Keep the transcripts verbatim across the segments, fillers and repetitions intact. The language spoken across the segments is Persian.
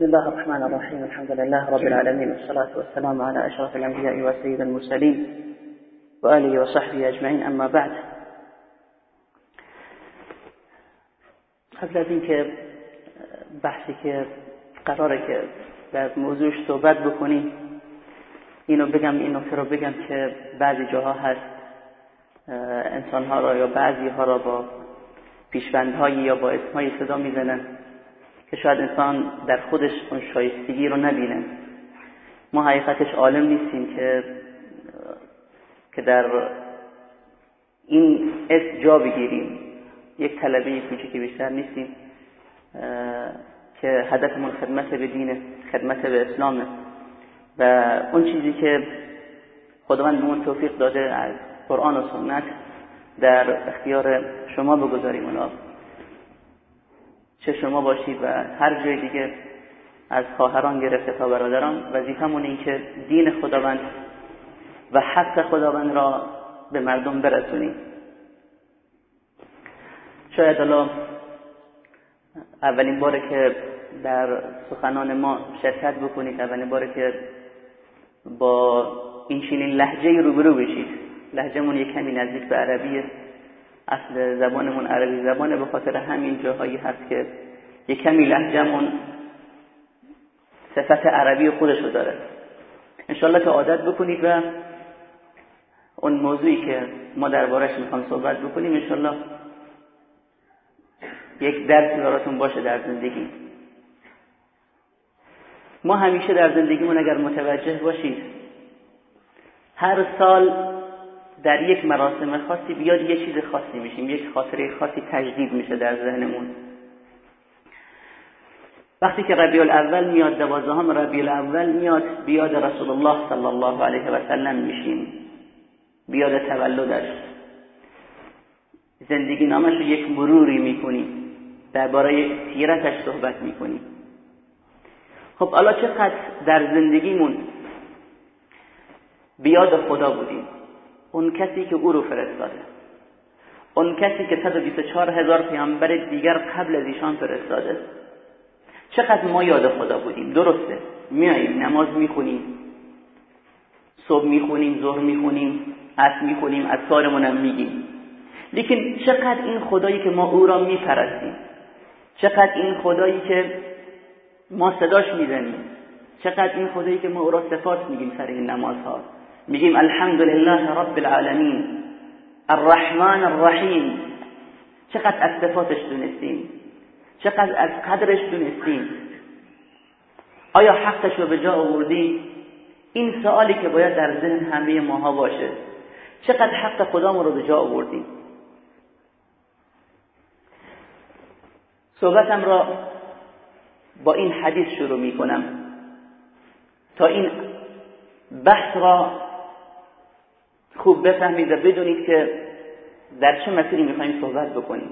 بسم الله الرحمن الرحيم. الحمد لله رب العالمين، والصلاة والسلام على أشرف الأنبياء وسيد المرسلين وآله وصحبه أجمعين. اما بعد، قبل از اینکه بحثی که قراره که در موضوعش صحبت بکنیم اینو بگم این نکته رو بگم که بعضی جاها هست انسان‌ها را یا بعضی ها را با پیشبندهایی یا با اسمایی صدا میزنن که شاید انسان در خودش اون شایستگی رو نبینه. ما حقیقتش عالم نیستیم که که در این اسم جا بگیریم. یک طلبه کوچیکی بیشتر نیستیم که هدفمون خدمت به دین، خدمت به اسلامه و اون چیزی که خداوند بهمون توفیق داده از قرآن و سنت در اختیار شما بگذاریم. اونا چه شما باشید و هر جای دیگه از خواهران گرفته تا برادران، وظیفمون این که دین خداوند و حق خداوند را به مردم برسونیم. شاید الان اولین باره که در سخنان ما شرکت بکنید، اولین باره که با این چنین لهجه‌ای روبرو بشید. لهجه‌مون یک کمی نزدیک به عربیه، اصل زبانمون عربی زبانه، به خاطر همین جاهایی هست که یک کمی لهجه‌مون صفت عربی خودشو داره. انشالله که عادت بکنید و اون موضوعی که ما دربارش میخوام صحبت بکنیم انشالله یک درسی براتون باشه در زندگی. ما همیشه در زندگیمون اگر متوجه باشید هر سال در یک مراسم خاصی بیاد یه چیز خاصی میشیم، یک خاطره خاصی تجدید میشه در ذهنمون. وقتی که ربیع الاول میاد، دوازدهم ربیع الاول میاد، بیاد رسول الله صلی الله علیه و سلم میشیم، بیاد تولدش. زندگی نامش رو یک مروری میکنیم، درباره سیرتش صحبت میکنیم. خب حالا چقدر در زندگیمون بیاد خدا بودیم، اون کسی که او رو فرستاده، اون کسی که صد و بیست و چهار هزار پیامبر دیگر قبل از ایشان فرستاده. چقدر ما یاد خدا بودیم. درسته میاییم نماز میخونیم، صبح میخونیم، ظهر میخونیم، عصر میخونیم، اذکارمون هم میگیم، لیکن چقدر این خدایی که ما او را میپرستیم، چقدر این خدایی که ما صداش میزنیم، چقدر این خدایی که ما او را صفات میگیم سر این نمازها، میگیم الحمدلله رب العالمین الرحمن الرحیم، چقدر از صفاتش دونستیم، چقدر از قدرش دونستیم. آیا حقش رو به جا آوردیم؟ این سوالی که باید در ذهن همه ماها باشه. چقدر حق خدامون رو به جا آوردیم؟ صحبتم را با این حدیث شروع می کنم تا این بحث را خوب بفهمید و بدونید که در چه مسیری میخوایم صحبت بکنیم.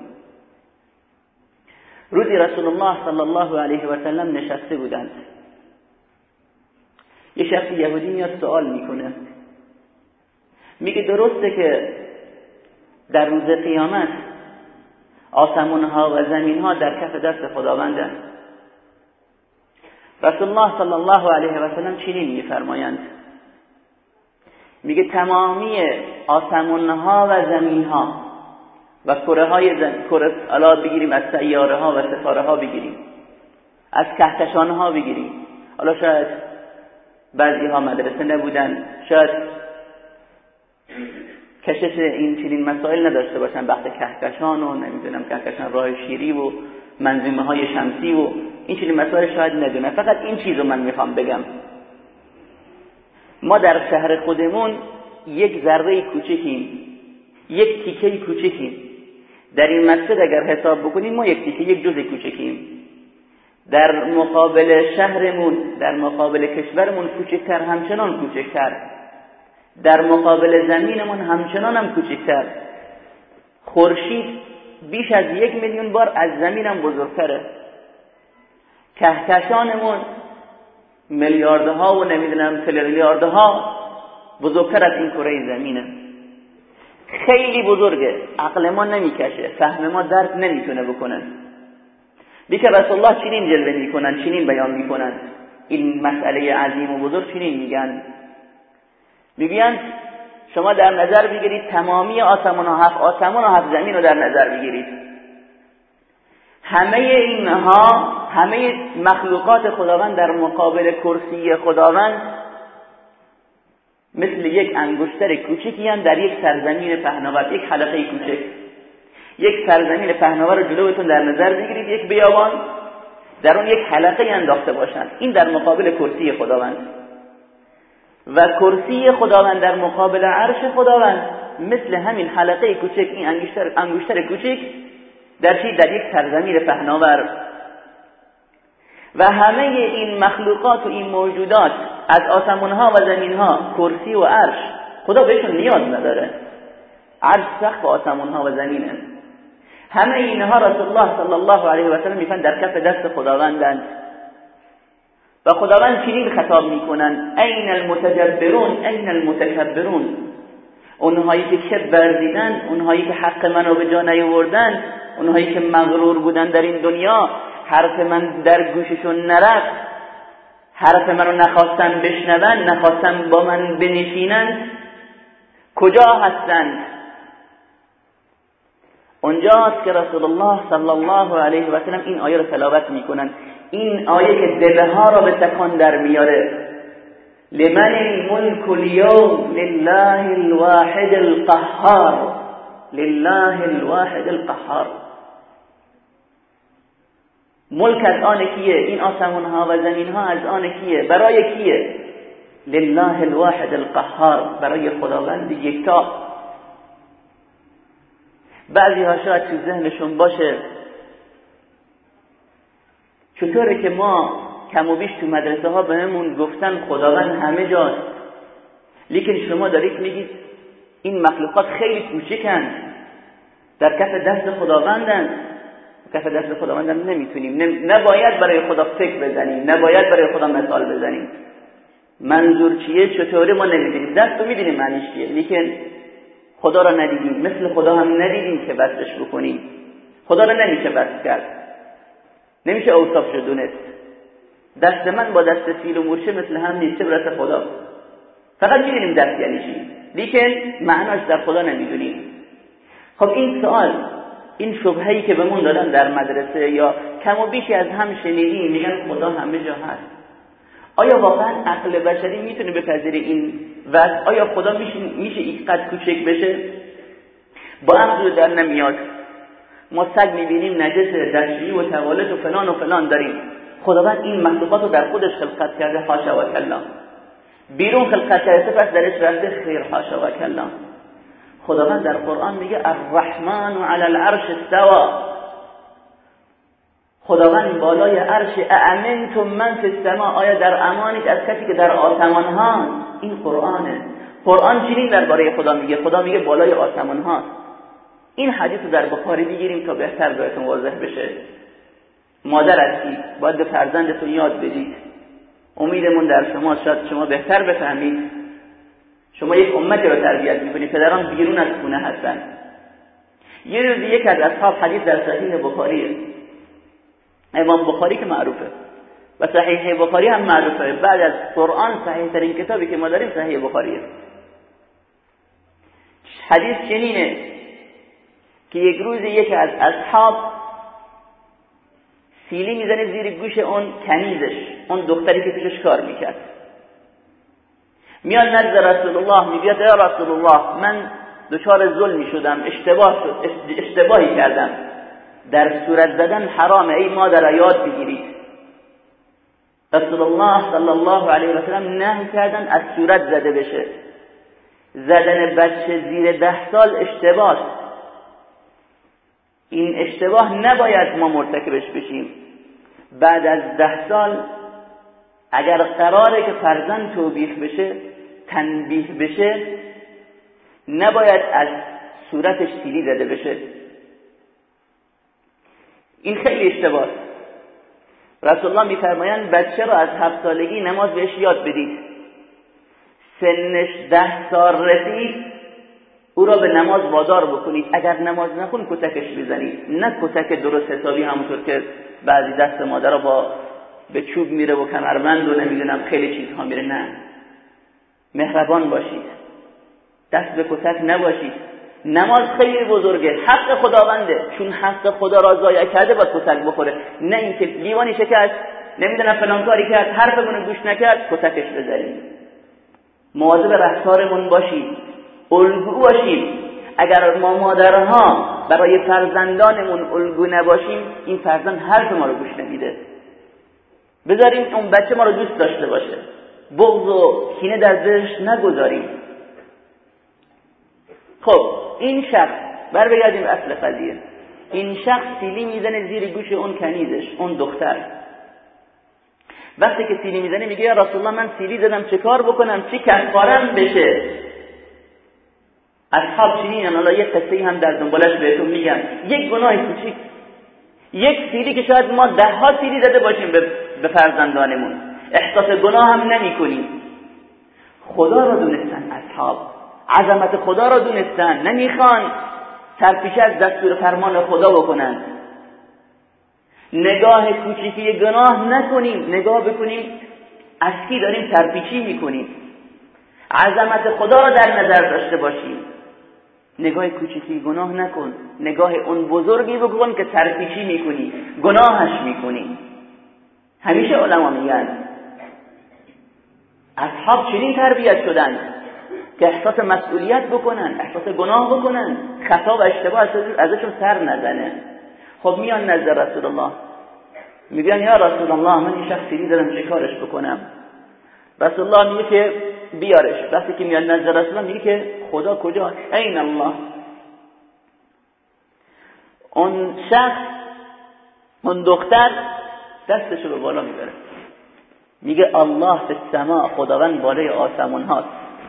روزی رسول الله صلی الله علیه و سلم نشسته بودند. یه شخص یهودی میاد سوال میکنه، میگه درسته که در روز قیامت آسمانها و زمینها در کف دست خداوندند؟ رسول الله صلی الله علیه و سلم چنین میفرمایند، میگه تمامی آسمانها و زمینها و کره های زمین، کره الا بگیریم، از سیاره ها و ستاره ها بگیریم، از کهکشان ها بگیریم. حالا شاید بعضی ها مدرسه نبودن، شاید کشش این چنین مسائل نداشته باشن، بحث کهکشان و نمیدونم کهکشان راه شیری و منظومه های شمسی و این چنین مسائل شاید ندونه. فقط این چیزو من میخوام بگم، ما در شهر خودمون یک ذره کوچکیم، یک تیکه کوچکیم. در این مسجد اگر حساب بکنیم ما یک تیکه، یک جزء کوچکیم. در مقابل شهرمون، در مقابل کشورمون کوچکتر، همچنان کوچکتر. در مقابل زمینمون همچنان هم کوچکتر. خورشید بیش از یک میلیون بار از زمینم بزرگتره. کهکشانمون میلیاردها و نمیدونم تریلیاردها بزرگتر از این کره زمینه. خیلی بزرگه، عقل ما نمیکشه، فهم ما درک نمیتونه بکنه. بیکه رسول الله چنین جلوه میکنن، چنین بیان میکنن این مسئله عظیم و بزرگ. چنین میگن، میگن شما در نظر بگیرید تمامی آسمان و هفت آسمان و هفت زمین رو در نظر بگیرید، همه اینها، همه مخلوقات خداوند در مقابل کرسی خداوند مثل یک انگشتر کوچکی هستند در یک سرزمین پهناور، یک حلقه کوچک. یک سرزمین پهناور رو جلوتون در نظر بگیرید، یک بیابان، در اون یک حلقه انداخته باشند. این در مقابل کرسی خداوند. و کرسی خداوند در مقابل عرش خداوند مثل همین حلقه کوچک، این انگشتر انگشتر کوچک در چی؟ در یک سرزمین پهناور. و همه این مخلوقات و این موجودات از آسمان‌ها و زمین‌ها، کرسی و عرش، خدا بهشون نیاز نداره. عرش سقف آسمان‌ها و زمینه. همه اینها رسول الله صلی الله علیه و سلم میفن در کف دست خداوندند. و خداوند چنین خطاب میکنن: این المتجبرون، این المتکبرون. اونهایی که کبر ورزیدن، اونهایی که حق منو به جا نیاوردن، اونهایی که مغرور بودن در این دنیا، حرف من در گوششون نرفت، حرف منو نخواستن بشنون، نخواستن با من بنشینن، کجا هستند؟ اونجاست که رسول الله صلی الله علیه و سلم این آیه رو تلاوت میکنن. این آیه که دلها را به تکان در میاره. لمن الملك اليوم لله الواحد القهار، لله الواحد القهار. ملک از آن کیه؟ این آسمان ها و زمین ها از آن کیه؟ برای کیه؟ لله الواحد القهار، برای خداوند یکتا. بعضی ها شاید تو ذهنشون باشه چطوره که ما کم و بیش تو مدرسه ها بهمون گفتن خداوند همه جاست، لیکن شما دارید میگید این مخلوقات خیلی کوچکند، در کف دست خداوندند. کف دست خداوندند نمیتونیم، نباید برای خدا فکر بزنیم، نباید برای خدا مثال بزنیم. منظور چیه؟ چطوره؟ ما نمیدونیم. دست رو میدونیم معنیش چیه، لیکن خدا را ندیدیم، مثل خدا هم ندیدیم که بسش بکنیم. خدا را نمیشه بس کرد، نمیشه اوصافش دونست. دست من با دست فیل و مورچه مثل هم نیست، چه برسه خدا. فقط میدونیم دست یعنی چی، لیکن معناش در خدا نمیدونیم. خب این سوال، این شبهه‌ای که بهمون دادن در مدرسه یا کم و بیشی از هم شنیدیم، میگن خدا همه جا هست. آیا واقعا عقل بشری میتونه بپذیره این وضع؟ آیا خدا میشه میشه اینقدر کوچک بشه؟ با عقل در نمیاد. ما سگ میبینیم نجسه، دستشویی و توالت و فلان و فلان داریم. خداوند این مخلوقات رو در خودش خلقت کرده، حاشا و کلا. بیرون خلقت کرده، پس درش رفته، خیر، حاشا و کلا. خداوند در قرآن میگه الرحمن علی العرش استوى. خداوند بالای عرش. اامنتم من فی السماء، آیا در امانید از کسی که در آسمان ها؟ این قرآنه. قرآن چنین درباره خدا میگه، خدا میگه بالای آسمان ها. این حدیث رو در بخاری بگیریم تا بهتر براتون واضح بشه. مادر هستید، باید به فرزندتون یاد بدید. امیدمون در شما، شاید شما بهتر بفهمید. شما یک امتی رو تربیت میکنید، پدران بیرون از خونه هستن. یه روز یک از اصحاب، حدیث در صحیح بخاریه، امام بخاری که معروفه و صحیح بخاری هم معروفه، بعد از قرآن صحیح ترین کتابی که ما داریم صحیح بخاریه. حدیث چنینه که یک روز یک از اصحاب سیلی میزنه زیر گوش اون کنیزش، اون دختری که پیشش کار میکرد. میاد نزد رسول الله، میگه یا رسول الله، من دچار ظلمی شدم، اشتباه شد، اشتباهی کردم، در صورت زدن حرامه، ای مادر یاد بگیرید. رسول الله صلی الله علیه و سلم نهی کردن از صورت زده بشه. زدن بچه زیر ده سال اشتباه. این اشتباه نباید ما مرتکبش بشیم. بعد از ده سال اگر قراره که فرزند توبیخ بشه، تنبیه بشه، نباید از صورتش سیلی زده بشه. این خیلی اشتباه. رسول الله میفرمایند بچه رو از هفت سالگی نماز بهش یاد بدید. سنش ده سال رسید، او را به نماز وادار بکنید، اگر نماز نخون کتکش بزنید، نه کتک درست حسابی همونطور که بعضی دست مادر با به چوب میره و کمربند و نمیدونم خیلی چیزها میره. نه، مهربان باشید، دست به کتک نباشید. نماز خیلی بزرگه، حق خداونده، چون حق خدا را ضایع کرده باید کتک بخوره، نه اینکه لیوانی شکست، نمیدونم فلان کاری کرد، حرفمون گوش نکرد کتکش بزنید. مواظب رفتارمون باشید، الگو باشیم. اگر ما مادرها برای فرزندانمون الگو نباشیم، این فرزند حرف ما رو گوش نمیده. بذاریم اون بچه ما رو دوست داشته باشه، بغض و کینه در دلش نگذاریم. خب این شخص، بر بگردیم اصل قضیه، این شخص سیلی میزنه زیر گوش اون کنیزش، اون دختر. وقتی که سیلی میزنه میگه یا رسول الله من سیلی زدم، چه کار بکنم، چی کفارم بشه؟ اصحاب چنینن. حالا یک قصه هم در دنبالش بهتون میگم. یک گناه کوچیک، یک سیلی که شاید ما ده ها سیلی زده باشیم به فرزندانمون، احساس گناه هم نمی کنیم. خدا را دونستن اصحاب، عظمت خدا را دونستن، نمیخوان سرپیچی از دستور فرمان خدا بکنن. نگاه کوچیکی گناه نکنیم، نگاه بکنیم از کی داریم سرپیچی میکنیم. عظمت خدا را در نظر داشته باشیم. نگاه کوچیکی گناه نکن، نگاه اون بزرگی بکن که سرپیچی میکنی، گناهش میکنی. همیشه علما میگن اصحاب چنین تربیت شدن که احساس مسئولیت بکنن، احساس گناه بکنن، خطا و اشتباه ازشون سر نزنه. خب میان نزد رسول الله، میگن یا رسول الله من این شخصی دیدم چه کارش بکنم؟ رسول الله میگه که بیارش. وقتی که میان نزد رسول الله میگه که خدا کجاست؟ این الله. اون شخص، اون دختر دستشو به بالا میبره، میگه الله فی السما، خداوند بالای آسمان هاست.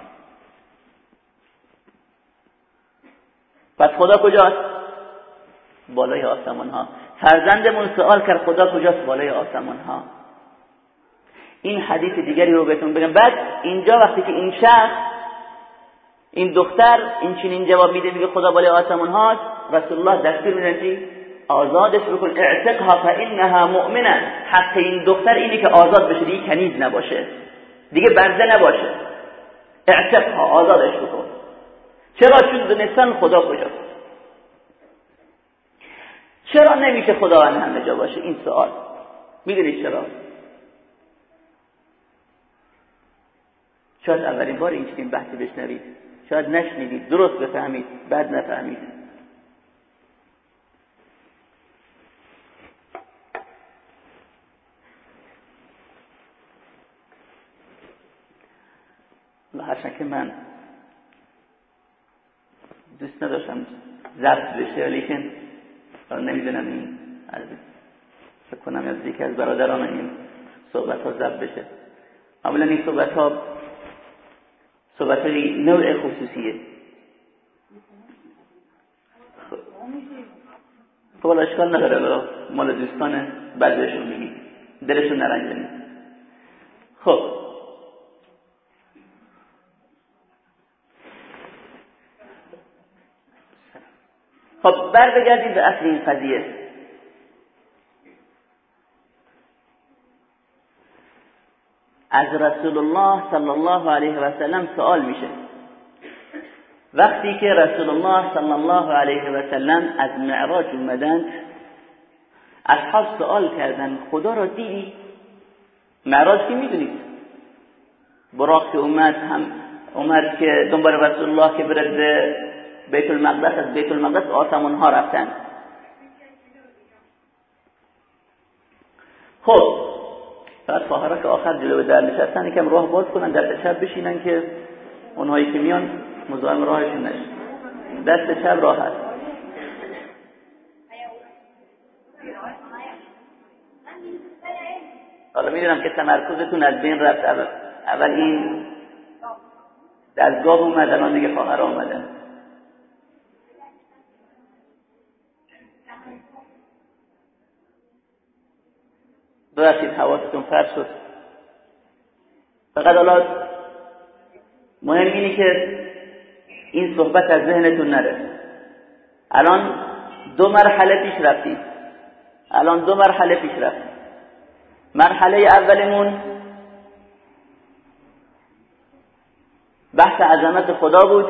پس خدا کجاست؟ بالای آسمان ها. فرزندمون سوال کرد خدا کجاست؟ بالای آسمان ها. این حدیث دیگری رو بهتون بگم. بعد اینجا وقتی که این شخص، این دختر این چنین جواب میده، میگه خدا بالای آسمان هاست، رسول الله دستور میده چی؟ آزادش بکن، اعتقها فانها مؤمنه. حق این دختر اینه که آزاد بشه، دیگه کنیز نباشه، دیگه برده نباشه. اعتقها، آزادش بکن. چرا؟ چون دونستن خدا کجاست. چرا نمیشه خداوند همه جا باشه؟ این سوال. میدونید چرا؟ شاید اولین بار این چنین بحثی بشنوید، شاید نشنیدید، درست بفهمید، بعد نفهمید. هرچند که من دوست نداشتم ضبط بشه، لیکن نمیدونم این فکر کنم از یکی از برادران این صحبت ها ضبط بشه. اولا این صحبت ها صحبت های نوع خصوصیه. خب حالا اشکال نداره، مال دوستانه، بعد بهشون میگی، دلشون نرنجونی. خب خب برگردیم به اصل این قضیه. از رسول الله صلی الله علیه و سلم سوال میشه. وقتی که رسول الله صلی الله علیه و سلم از معراج اومدند، اصحاب سوال کردن خدا را دیدی؟ معراج که میدونید، براق که اومد، هم اومد که دنبال رسول الله که برد به بیت المقدس، از بیت المقدس آسمان ها رفتن. خب فقط خواهرها که آخر جلو در نشستن یکم راه باز کنن، دست چپ بشینن که اونهایی که میان مزاحم راهشون نشه. دست چپ راه هست. حالا میدونم که تمرکزتون از بین رفت. اول, اول این دستگاه اومد، الان دیگه خواهرها اومدن. ببخشید حواستون پرت شد. فقط حالا مهم اینه که این صحبت از ذهنتون نره. الان دو مرحله پیش رفتید. الان دو مرحله پیش رفتید. مرحله اولمون بحث عظمت خدا بود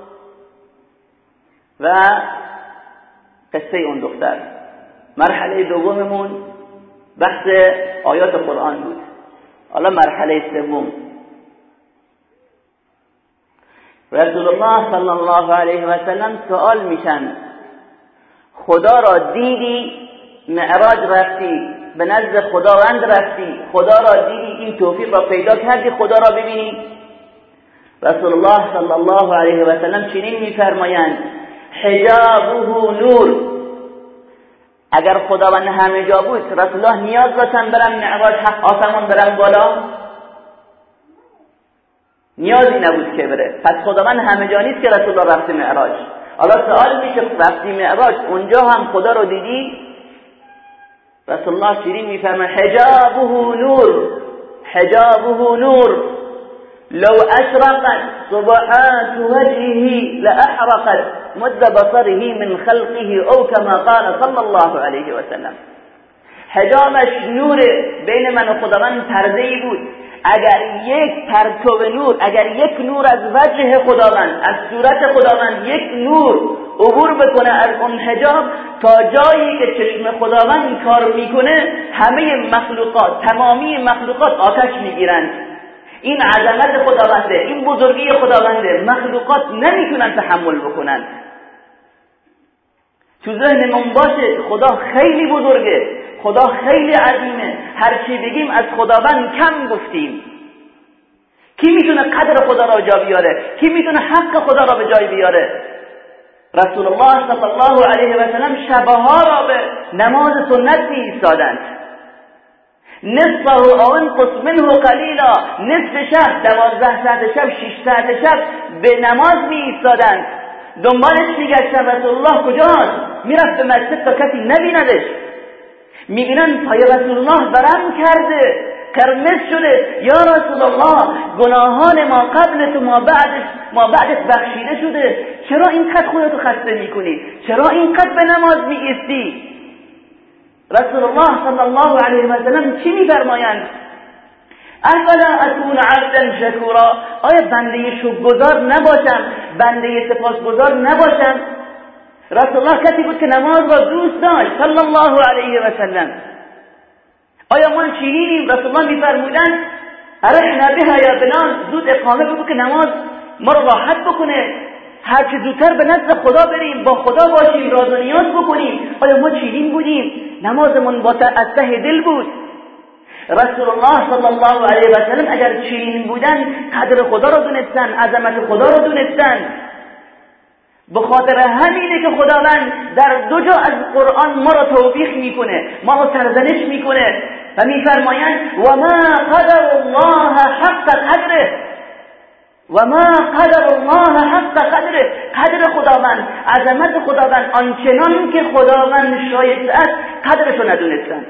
و قصه اون دختر. مرحله دوممون بحث آیات قرآن بود. حالا مرحله سوم، رسول الله صلی الله علیه و سلم سوال میشن خدا را دیدی، معراج رفتی، به نزد خداوند رفتی، خدا را دیدی، این توفیق را پیدا کردی خدا را ببینی؟ رسول الله صلی الله علیه و سلم چنین میفرمایند حجابه نور. اگر خداوند همه جا بود رسول الله نیاز داشتن برن معراج حق آسمان برن بالا؟ نیازی نبود که بره. پس خداوند همه جا نیست که رسول الله رفته معراج. حالا سوال میشه رفتی معراج اونجا هم خدا رو دیدی؟ رسول الله شیرین میفرمه حجابه نور، حجابه نور لو اشرقت صبحات وجهه لاحرقت مد بصره من خلقه او كما قال صلی الله علیه و سلم. حجابش نور، بین من و خداوند پرده‌ای بود. اگر یک پرتو نور، اگر یک نور از وجه خداوند، از صورت خداوند یک نور عبور بکنه از اون حجاب تا جایی که چشم خداوند کار میکنه، همه مخلوقات، تمامی مخلوقات آتش میگیرند. این عظمت خداونده، این بزرگی خداونده، مخلوقات نمیتونن تحمل بکنن. تو ذهنمون باشه خدا خیلی بزرگه، خدا خیلی عظیمه. هر چی بگیم از خداوند کم گفتیم. کی میتونه قدر خدا را جا بیاره؟ کی میتونه حق خدا را به جای بیاره؟ رسول الله صلی الله علیه و سلم شبها را به نماز سنت می ایستادند. نصفه او انقص منه قلیلا، نصف شب، دوازده ساعت شب، شش ساعت شب به نماز می ایستادند. دنبالش میگشتن رسول الله کجاست؟ میرفت به مسجد تا کسی نبیندش. میبینن پای رسول الله برم کرده، قرمز شده. یا رسول الله گناهان ما قبل تو ما بعدش ما بعدش بخشیده شده، چرا اینقدر خودتو خسته میکنی؟ چرا اینقدر به نماز میایستی؟ رسول الله صلی الله علیه و سلم چی میفرمایند؟ افلا اكون عبدا شکورا، آیا بنده شکرگزار نباشم، بنده سپاسگزار نباشم؟ رسول الله کسی بود که نماز را دوست داشت صلی الله علیه و سلم. آیا ما چینیم؟ رسول الله میفرمودند ارحنا بها یا بلال، زود اقامه بگو که نماز ما را راحت بکنه، هر چه زودتر به نزد خدا بریم، با خدا باشیم، راز و نیاز بکنیم. آیا ما چینین بودیم؟ نمازمون با از ته دل بود. رسول الله صلی الله علیه و سلم اگر چنین بودن قدر خدا را دونستن، عظمت خدا را دونستن. به خاطر همینه که خداوند در دو جا از قرآن ما را توبیخ میکنه، ما را سرزنش میکنه و میفرمایند و ما قدر الله حق قدره، و ما قدر الله حق قدره. قدر خداوند، عظمت خداوند آنچنان که خداوند شایسته است قدرشو ندونستن.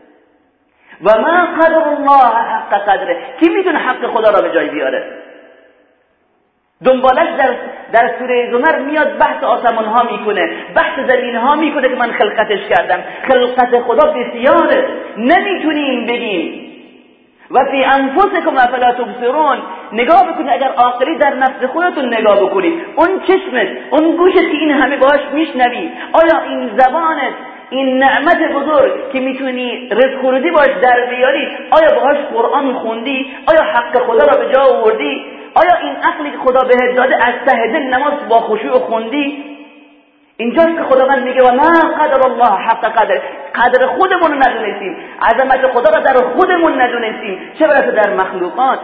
و ما قدر الله حق قدره. کی میتونه حق خدا را به جای بیاره؟ دنبالش در در سوره زمر میاد بحث آسمان ها میکنه، بحث زمین ها میکنه که من خلقتش کردم. خلقت خدا بسیاره، نمیتونیم بگیم. و فی انفسکم افلا تبصرون، نگاه بکنید، اگر عاقلی در نفس خودتون نگاه بکنید، اون چشمت، اون گوشت که این همه باهاش میشنوی، آیا این زبانت، این نعمت بزرگ که میتونی رزق روزی باش در بیاری، آیا باهاش قرآن خوندی؟ آیا حق خدا را به جا آوردی؟ آیا این عقلی که خدا بهت داده از ته دل نماز با خشوع خوندی؟ اینجاست که خداوند میگه و ما قدر الله حق قدر. قدر خودمون رو ندونستیم، عظمت خدا را در خودمون ندونستیم، چه برسه در مخلوقات،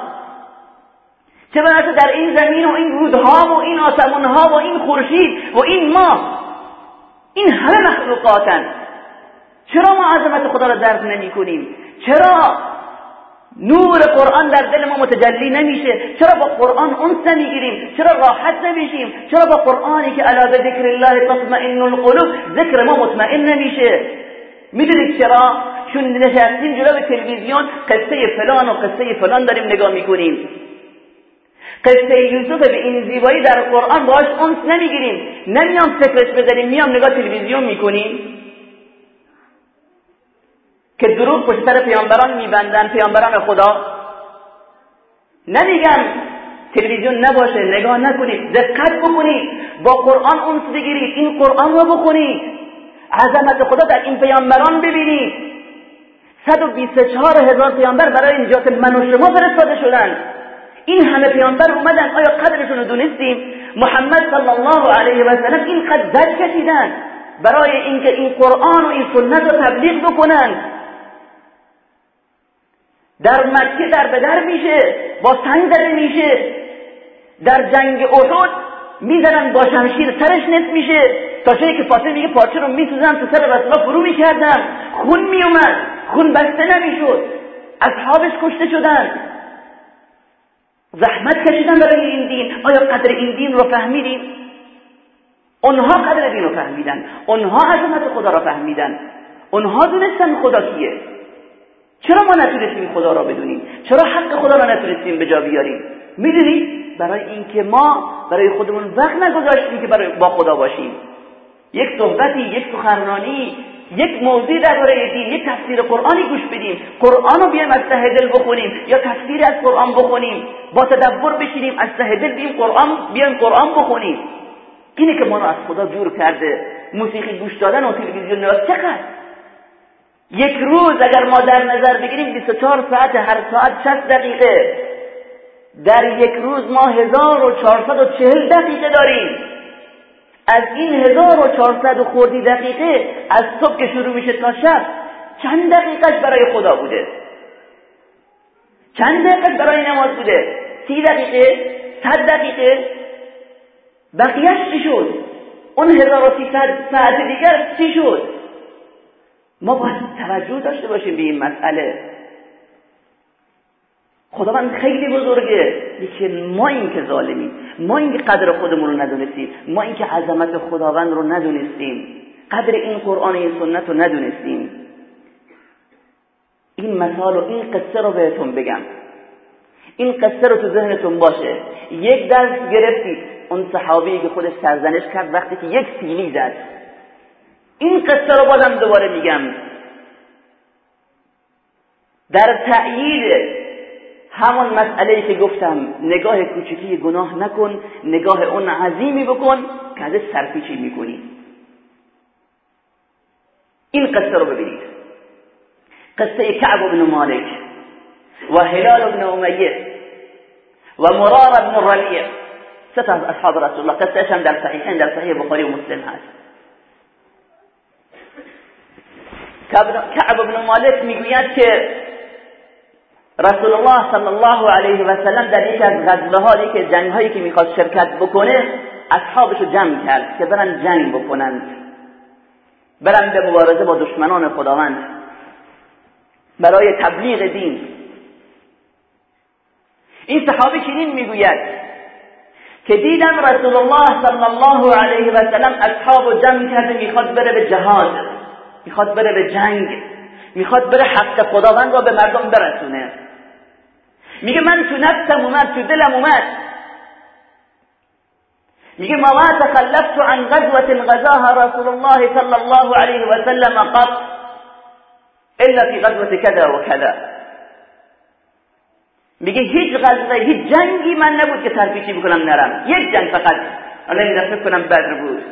چه برسه در این زمین و این رودها و این آسمانها و این خورشید و این ماه. این همه مخلوقاتن. چرا ما عظمت خدا را درک نمی کنیم؟ چرا نور قرآن در دل ما متجلی نمیشه؟ چرا با قرآن انس نمیگیریم؟ چرا راحت نمیشیم؟ چرا با قرآنی که الا بذکر الله تطمئن القلوب ذکر ما مطمئن نمیشه؟ میدونید چرا؟ چون نشستیم جلوی تلویزیون قصه فلان و قصه فلان داریم نگاه میکنیم. قصه یوسف به این زیبایی در قرآن باهاش انس نمیگیریم، نمیام فکرش بذاریم، میام نگاه تلویزیون میکنیم که دروغ پشت سر پیامبران میبندن، پیامبران خدا. نمیگم تلویزیون نباشه، نگاه نکنید، دقت بکنید، با قرآن انس بگیرید، این قرآن رو بخونید، عظمت خدا در این پیامبران ببینید. صد و بیست و چهار هزار پیامبر برای نجات من و شما فرستاده شدن. این همه پیامبر اومدن، آیا قدرشون رو دونستیم؟ محمد صلی الله علیه و سلم اینقدر زد کشیدن برای اینکه این قرآن و این سنت رو تبلیغ بکنن. در مکه در به در میشه، با سنگ زده میشه. در جنگ احد میزنن با شمشیر، سرش نصف میشه، تا جایی که فاطمه میگه پارچه رو میسوزن تو سر رسول الله فرو میکردن، خون میومد، خون بسته نمیشد، اصحابش کشته شدن، زحمت کشیدن برای این دین. آیا قدر این دین رو فهمیدیم؟ اونها قدر دین رو فهمیدن، اونها عظمت خدا رو فهمیدن، اونها دونستن خدا کیه. چرا ما نتونستیم خدا را بدونیم؟ چرا حق خدا را نتونستیم به جا بیاریم؟ میدونید برای اینکه ما برای خودمون وقت نگذاشتیم که برای با خدا باشیم. یک صحبتی، یک سخنرانی، یک موضوع درباره دین، یک تفسیر قرآنی گوش بدیم، قرآن رو بیایم از ته دل بخونیم یا تفسیر از قرآن بخونیم، با تدبر بشینیم از ته دل بیایم قرآن بیایم قرآن بخونیم. اینه که ما رو از خدا دور کرده. موسیقی گوش دادن و تلویزیون نگاه چقدر؟ یک روز اگر ما در نظر بگیریم بیست و چهار ساعت، هر ساعت شصت دقیقه، در یک روز ما هزار و چهارصد و چهل دقیقه داریم. از این هزار و چهارصد و خوردی دقیقه از صبح که شروع میشه تا شب چند دقیقش برای خدا بوده؟ چند دقیقش برای نماز بوده؟ سی دقیقه؟ صد دقیقه؟ بقیهش چی شد؟ اون هزار و سیصد ساعت دیگر چی شد؟ ما باید توجه داشته باشیم به این مسئله. خداوند خیلی بزرگه، لیکن ما این که ظالمیم، ما این که قدر خودمون رو ندونستیم، ما این که عظمت خداوند رو ندونستیم، قدر این قرآن و این سنت رو ندونستیم. این مثال و این قصه رو بهتون بگم، این قصه رو تو ذهنتون باشه. یک درس گرفتید، اون صحابی که خودش سرزنش کرد وقتی که یک سیلی زد. این قصه رو بازم دوباره میگم در تأیید همون مسئله‌ای که گفتم، نگاه کوچیکی گناه نکن، نگاه اون عظیمی بکن که ازش سرپیچی میکنی. این قصه رو ببینید، قصه کعب بن مالک و هلال بن امیه و مرار بن ربیع، سه تا از اصحاب رسول الله. قصه‌اش هم در صحیحین، در صحیح بخاری و مسلم هست. کعب بن مالک میگوید که رسول الله صلی الله علیه و سلم در یک از غزوه‌ها، یک از جنگ‌هایی که میخواد شرکت بکنه، اصحابشو جمع کرد که برن جنگ بکنند، برن به مبارزه با دشمنان خداوند برای تبلیغ دین. این صحابی چنین میگوید که دیدم رسول الله صلی الله علیه و سلم اصحابو جمع کرده، میخواد بره به جهاد، میخواد بره به جنگ، میخواد بره حق خداوند را به مردم برسونه. میگه من تو نفسم اومد، تو دلم اومد، میگه ما تخلفت عن غزوة غزاها رسول الله صلی الله علیه و سلم قط الا في غزوة كذا و كذا. میگه هیچ غزوه، هیچ جنگی من نبود که سرپیچی بکنم نرم، یک جنگ فقط، الان این دفعه کنم بدر بود.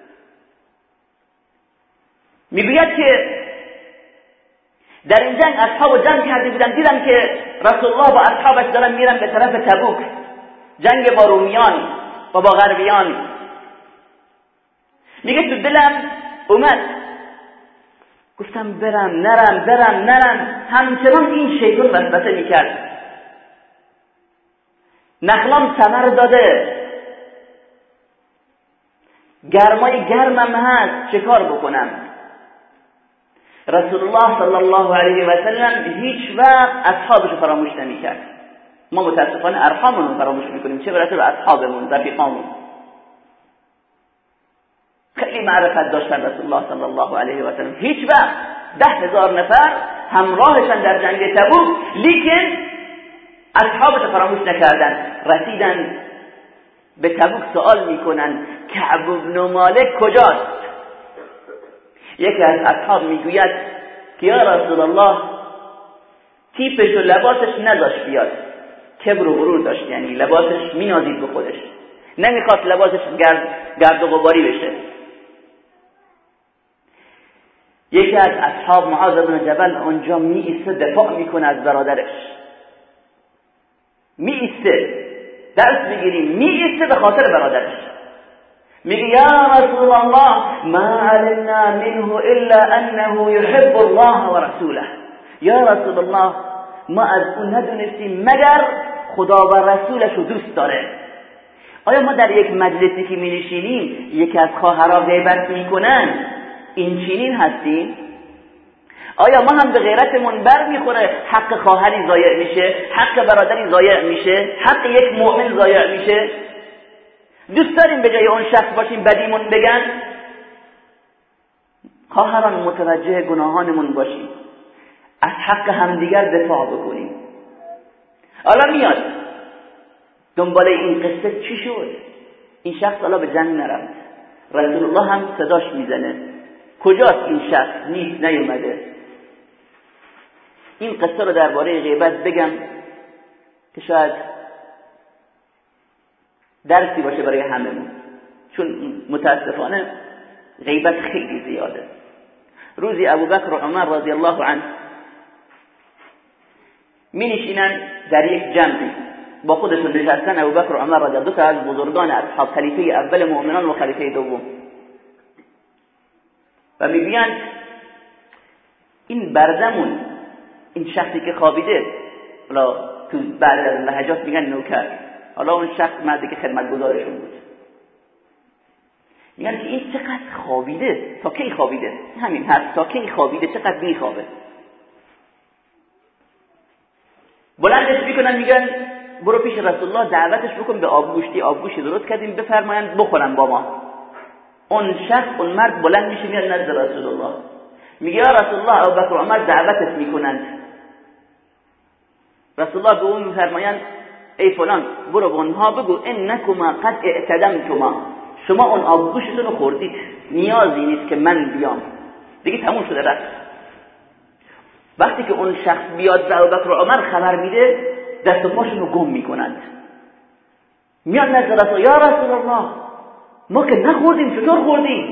میگوید که در این جنگ اصحابو جمع کرده بودن، دیدم که رسول الله با اصحابش دارن میرن به طرف تبوک، جنگ با رومیان و با غربیان. میگه تو دلم اومد، گفتم برم نرم، برم نرم، همچنان این شیطان وسوسه میکرد. نخلام ثمر داده، گرمای گرمم هست، چه کار بکنم؟ رسول الله صلی الله علیه و سلم هیچ وقت اصحابش فراموش نمی‌کرد. ما متاسفانه ارحاممون فراموش می‌کنیم، چه برسه به اصحابمون، رفیقامون. خیلی معرفت داشتن رسول الله صلی الله علیه و سلم، هیچ وقت ده هزار نفر همراهشان در جنگ تبوک، لیکن اصحابش فراموش نکردن. رسیدن به تبوک سوال میکنن کعب بن مالک کجاست؟ یکی از اصحاب میگوید که یا رسول الله تیپش و لباسش نذاشت بیاد، کبر و غرور داشت، یعنی لباسش مینازید به خودش، نمیخواست لباسش گرد, گرد و غباری بشه. یکی از اصحاب معاذ بن جبل اونجا می ایسته دفاع میکنه از برادرش، می ایسته درس بگیریم، می ایسته به خاطر برادرش، میگه یا رسول الله ما علمنا منه الا انه يحب الله ورسوله. یا رسول الله ما از اون ندونستیم مگر خدا و رسولش رو دوست داره. آیا ما در یک مجلسی که می نشینیم یکی از خواهرها غیبت میکنن این چنین هستیم؟ آیا ما هم به غیرتمون بر میخوره حق خواهری ضایع میشه، حق برادری ضایع میشه، حق یک مؤمن ضایع میشه؟ دوست داریم به جای اون شخص باشیم بدیمون بگن؟ خواهران متوجه گناهانمون باشیم، از حق همدیگر دفاع بکنیم. حالا میاد دنبال این قصه چی شد؟ این شخص حالا به جنگ نرفت، رسول الله هم صداش میزنه کجاست این شخص؟ نیست، نیومده. این قصه رو درباره غیبت بگم که شاید درسی باشه برای هممون، چون متاسفانه غیبت خیلی زیاده. روزی ابوبکر و عمر رضی الله عنه می نشینن در یک جمعی، با خودشون نشستن ابوبکر و عمر رضی الله، دو تا از بزرگان اصحاب، خلیفه اول مؤمنان و خلیفه دوم، و میگویند این بردمون، این شخصی که خوابیده، حالا تو بعد از لهجات میگن نوکر، حالا اون شخص مردی که خدمتگزارشون بود، میگن که این چقدر خوابیده، تا کی خوابیده؟ همین حرف، تا کی خوابیده، چقدر میخوابه. بلندش میکنن میگن برو پیش رسول الله دعوتش بکن به آبگوشتی، آبگوشتی درست کردیم بفرمایند بخورن با ما. اون شخص، اون مرد بلند میشه میاد نزد رسول الله، میگه یا رسول الله ابوبکر و عمر دعوتت میکنند. رسول الله به اون میفرمایند ای فلان برو به اونها بگو انکما قد اعتدمتما، شما اون آبگوشتون رو خوردید، نیازی نیست که من بیام، دیگه تموم شده رفت. وقتی که اون شخص بیاد به ابوبکر و عمر خبر میده، دست و پاشون رو گم میکنند، میاد نزد رسول یا رسول الله ما که نخوردیم، چطور خوردیم؟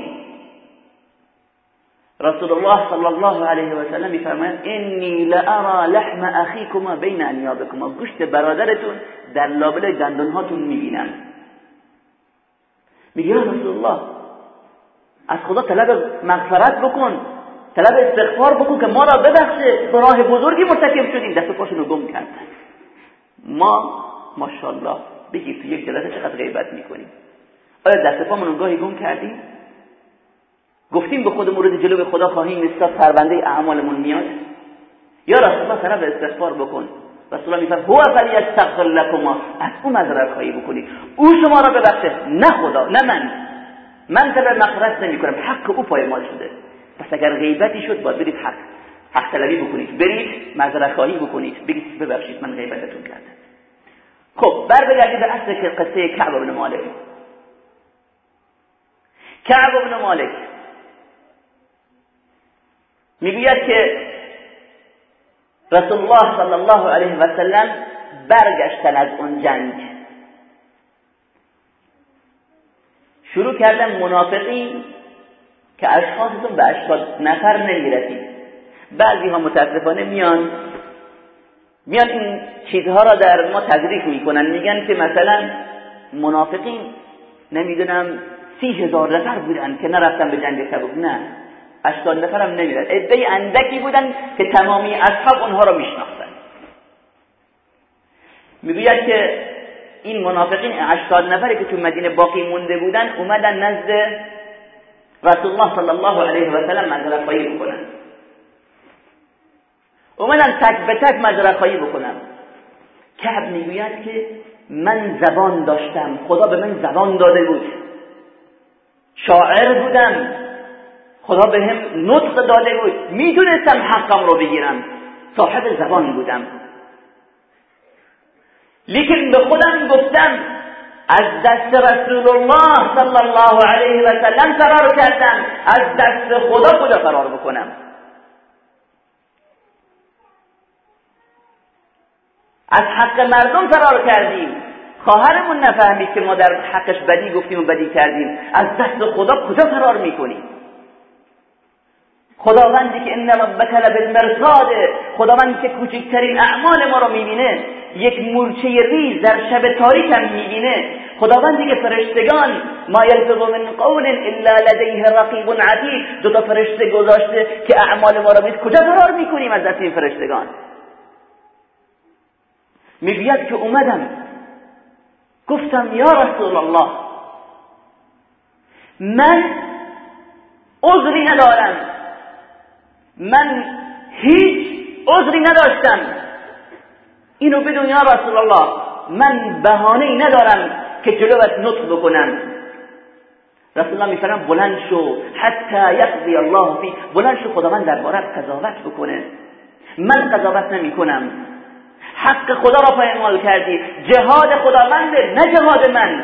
رسول الله صلی الله علیه و سلم میفرماید انی لارى لحم اخیکما بین انیابکما، گوشت برادرتون در لابلای دندانهاتون میبینم. میگه یا رسول الله از خدا طلب مغفرت بکن، طلب استغفار بکن که ما را ببخشه، گناه بزرگی مرتکب شدیم. دست و پاشون رو گم کردن. ما ماشاءالله بگید تو یک جلسه چقدر غیبت میکنیم. آیا دست پامون رو گاهی گم کردیم؟ گفتیم به خودمون روز جلوی خدا خواهیم ایستاد، پرونده اعمالمون میاد؟ یا رسول الله طلب استغفار بکن. رسول الله میفرماید هو فلیستغفر لكما، از او معذرت خواهی بکنید، او شما را ببخشه، نه خدا، نه من. من طلب مغفرت نمیکنم، حق او پایمال شده. پس اگر غیبتی شد باید برید حق حق طلبی بکنید، برید معذرت خواهی بکنید، بگید ببخشید من غیبتتون کردم. خب برگردید به اصل قصه کعب بن مالک. کعب بن مالک میگوید که رسول الله صلی الله علیه و سلم برگشتن از اون جنگ، شروع کردن منافقین که اشخاصتون به هشتاد نفر نمیرسید. بعضی ها متاسفانه میان میان این چیزها را در ما تدریک میکنن، میگن که مثلا منافقین نمیدونم سی هزار نفر بودن که نرفتن به جنگ تبوک. نه، هشتاد نفر هم نمیرن، عده اندکی بودن که تمامی اصحاب اونها را میشناختن. میگوید که این منافقین هشتاد نفری که تو مدینه باقی مونده بودن اومدن نزد رسول الله صلی الله علیه و سلم معذرت خواهی بکنن، اومدن تک به تک معذرت خواهی بکنن. کعب میگوید که من زبان داشتم، خدا به من زبان داده بود، شاعر بودم، خدا به هم نطق داده بود، میتونستم حقم رو بگیرم، صاحب زبان بودم. لیکن به خودم گفتم از دست رسول الله صلی الله علیه و سلم فرار کردم، از دست خدا کجا فرار بکنم؟ از حق مردم فرار کردیم، خواهرمون نفهمید که ما در حقش بدی گفتیم و بدی کردیم، از دست خدا کجا فرار میکنیم؟ خداوندی که ان ربک لبالمرصاد، خداوندی که کوچکترین اعمال ما رو میبینه، یک مورچه ریز در شب تاریک هم میبینه، خداوندی که فرشتگان ما یلفظ من قول الا لدیه رقیب عتید، دو تا فرشته گذاشته که اعمال ما رو میبینه، کجا فرار میکنیم از دست این فرشتگان؟ میگوید که اومدم گفتم یا رسول الله من عذری ندارم، من هیچ عذری نداشتم، اینو بدون یا رسول الله، من بهانه‌ای ندارم که جلوت نطق بکنم. رسول الله میفرماید بلند شو حتی یقضی الله فی، بلند شو خداوند دربارت قضاوت بکنه، من قضاوت نمی کنم. حق خدا را پایمال کردی، جهاد خداونده نه جهاد من.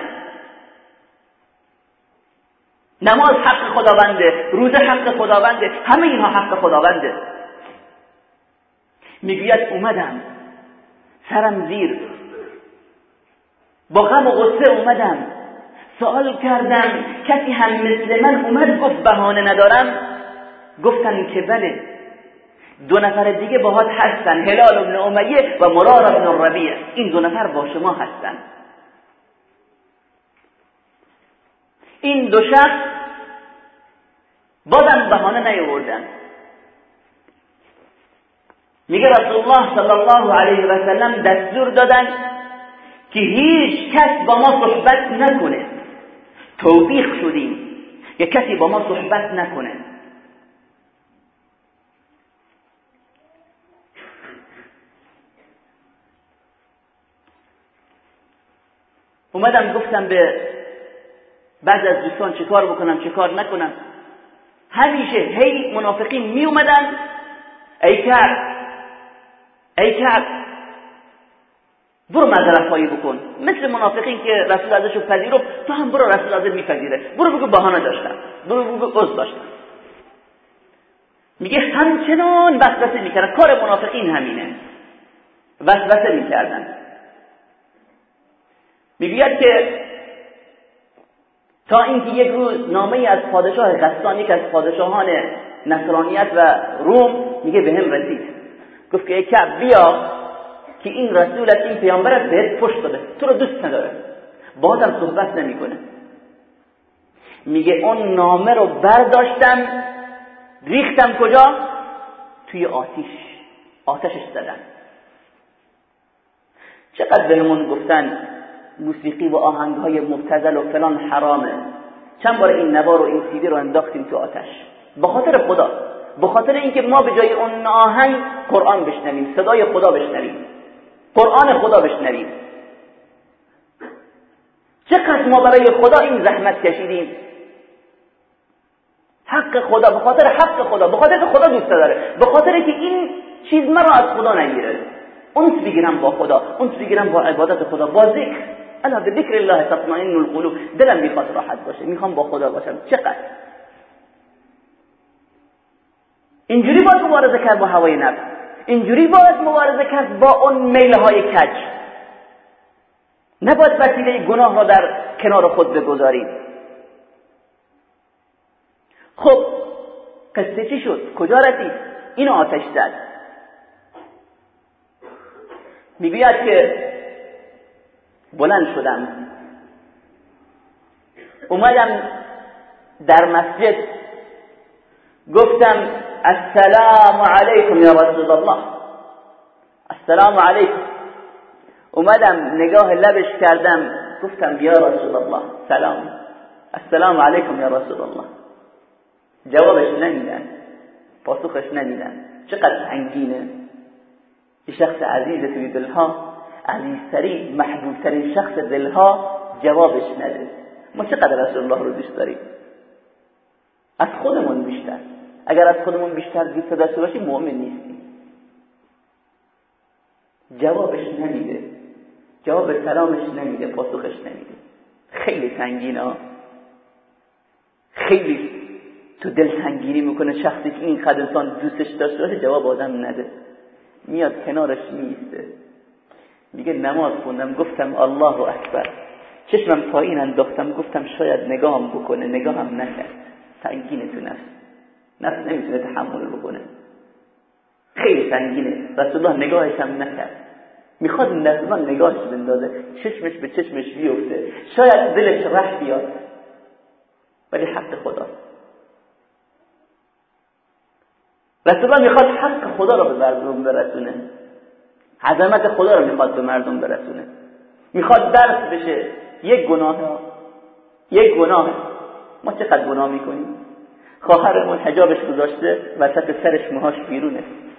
نماز حق خداونده، روزه حق خداونده، همه اینها حق خداونده. میگوید اومدم سرم زیر، با غم و غصه اومدم سوال کردم کسی هم مثل من اومد گفت بهانه ندارم؟ گفتن که بله، دو نفر دیگه باهات هستن، هلال بن امیه و مرار بن الربیع، این دو نفر با شما هستن. این دو شخص بازم بهانه نیاوردن. میگه رسول الله صلی الله علیه و سلم دستور دادن که هیچ کس با ما صحبت نکنه. توبیخ شدیم که کسی با ما صحبت نکنه. اومدم گفتم به بعض از دوستان چه کار بکنم چه کار نکنم. همیشه هی منافقین می اومدن ای کعب ای کعب برو معذرت خواهی بکن، مثل منافقین که رسول ازشو پذیرفت تو هم برو رسول ازت میپذیره، برو بگو بهانه داشتم، برو بگو عذر داشتم. میگه همچنان وسوسه میکردن، کار منافقین همینه، وسوسه میکردن. میگوید که تا اینکه یک روز نامه‌ای از پادشاه غسان، یک از پادشاهان نصرانیت و روم، میگه به هم رسید، گفت که ای کعب بیا که این رسولت این پیامبرت بهت پشت داده، تو رو دوست نداره، باهاتم صحبت نمیکنه. میگه اون نامه رو برداشتم ریختم کجا؟ توی آتیش، آتشش زدن. چقدر بهمون گفتن موسیقی و آهنگهای مبتذل و فلان حرامه، چند بار این نوار و این سیدی رو انداختیم تو آتش به خاطر خدا، به خاطر اینکه ما به جای اون آهنگ قرآن بشنویم، صدای خدا بشنویم، قرآن خدا بشنویم. چقدر ما برای خدا این زحمت کشیدیم، حق خدا، به خاطر حق خدا، به خاطر که خدا دوست داره، به خاطر که این چیز مرا از خدا نگیره، انس بگیرم با خدا، انس بگیرم با عبادت خدا، با ذکر. الا به ذکر الله تطمئن القلوب، دلم میخواد راحت باشه، میخوام با خدا باشم. چقدر اینجوری باید مبارزه کرد با هوای نفس، اینجوری باید مبارزه کرد با اون میلهای کج. نباید وسیله گناه را در کنار خود بگذاریم. خب قصه چی شد؟ کجا رسید؟ اینو آتش زد. میگوید که بلند شدم، اومدم در مسجد، گفتم السلام علیکم یا رسول الله، السلام علیکم. اومدم نگاه لبش کردم، گفتم یا رسول الله سلام، السلام علیکم یا رسول الله. جوابش نمیدن، پاسخش نمیدن. چقدر سنگینه. یه شخص عزیز توی دلها، عزیزترین محبوبترین شخص دلها جوابش نده. ما چقدر رسول الله رو دوست داریم؟ از خودمون بیشتر. اگر از خودمون بیشتر دوست داشته باشیم مؤمن نیستیم. جوابش نمیده. جواب سلامش نمیده، پاسخش نمیده. خیلی سنگینه ها، خیلی تو دل سنگینی میکنه شخصی که این قدر انسان دوستش داشته باشه جواب آدم نده. میاد کنارش میسته میگه نماز خوندم گفتم الله اکبر، چشمم پایین انداختم گفتم شاید نگاهم بکنه، نگاهم نکرد. سنگینه تو نفس، نفس نمیتونه تحمل بکنه، خیلی سنگینه. رسول الله نگاهش هم نکرد، میخواد نظما نگاهش بندازه، چشمش به چشمش بیفته، شاید دلش رح بیاد، ولی حق خدا. رسول الله میخواد حق خدا رو به مردم برسونه، عظمت خدا رو میخواد به مردم برسونه، میخواد درس بشه. یک گناه، یک گناه. ما چقدر گناه میکنیم؟ خواهرمون حجابش گذاشته وسط سرش موهاش بیرونه،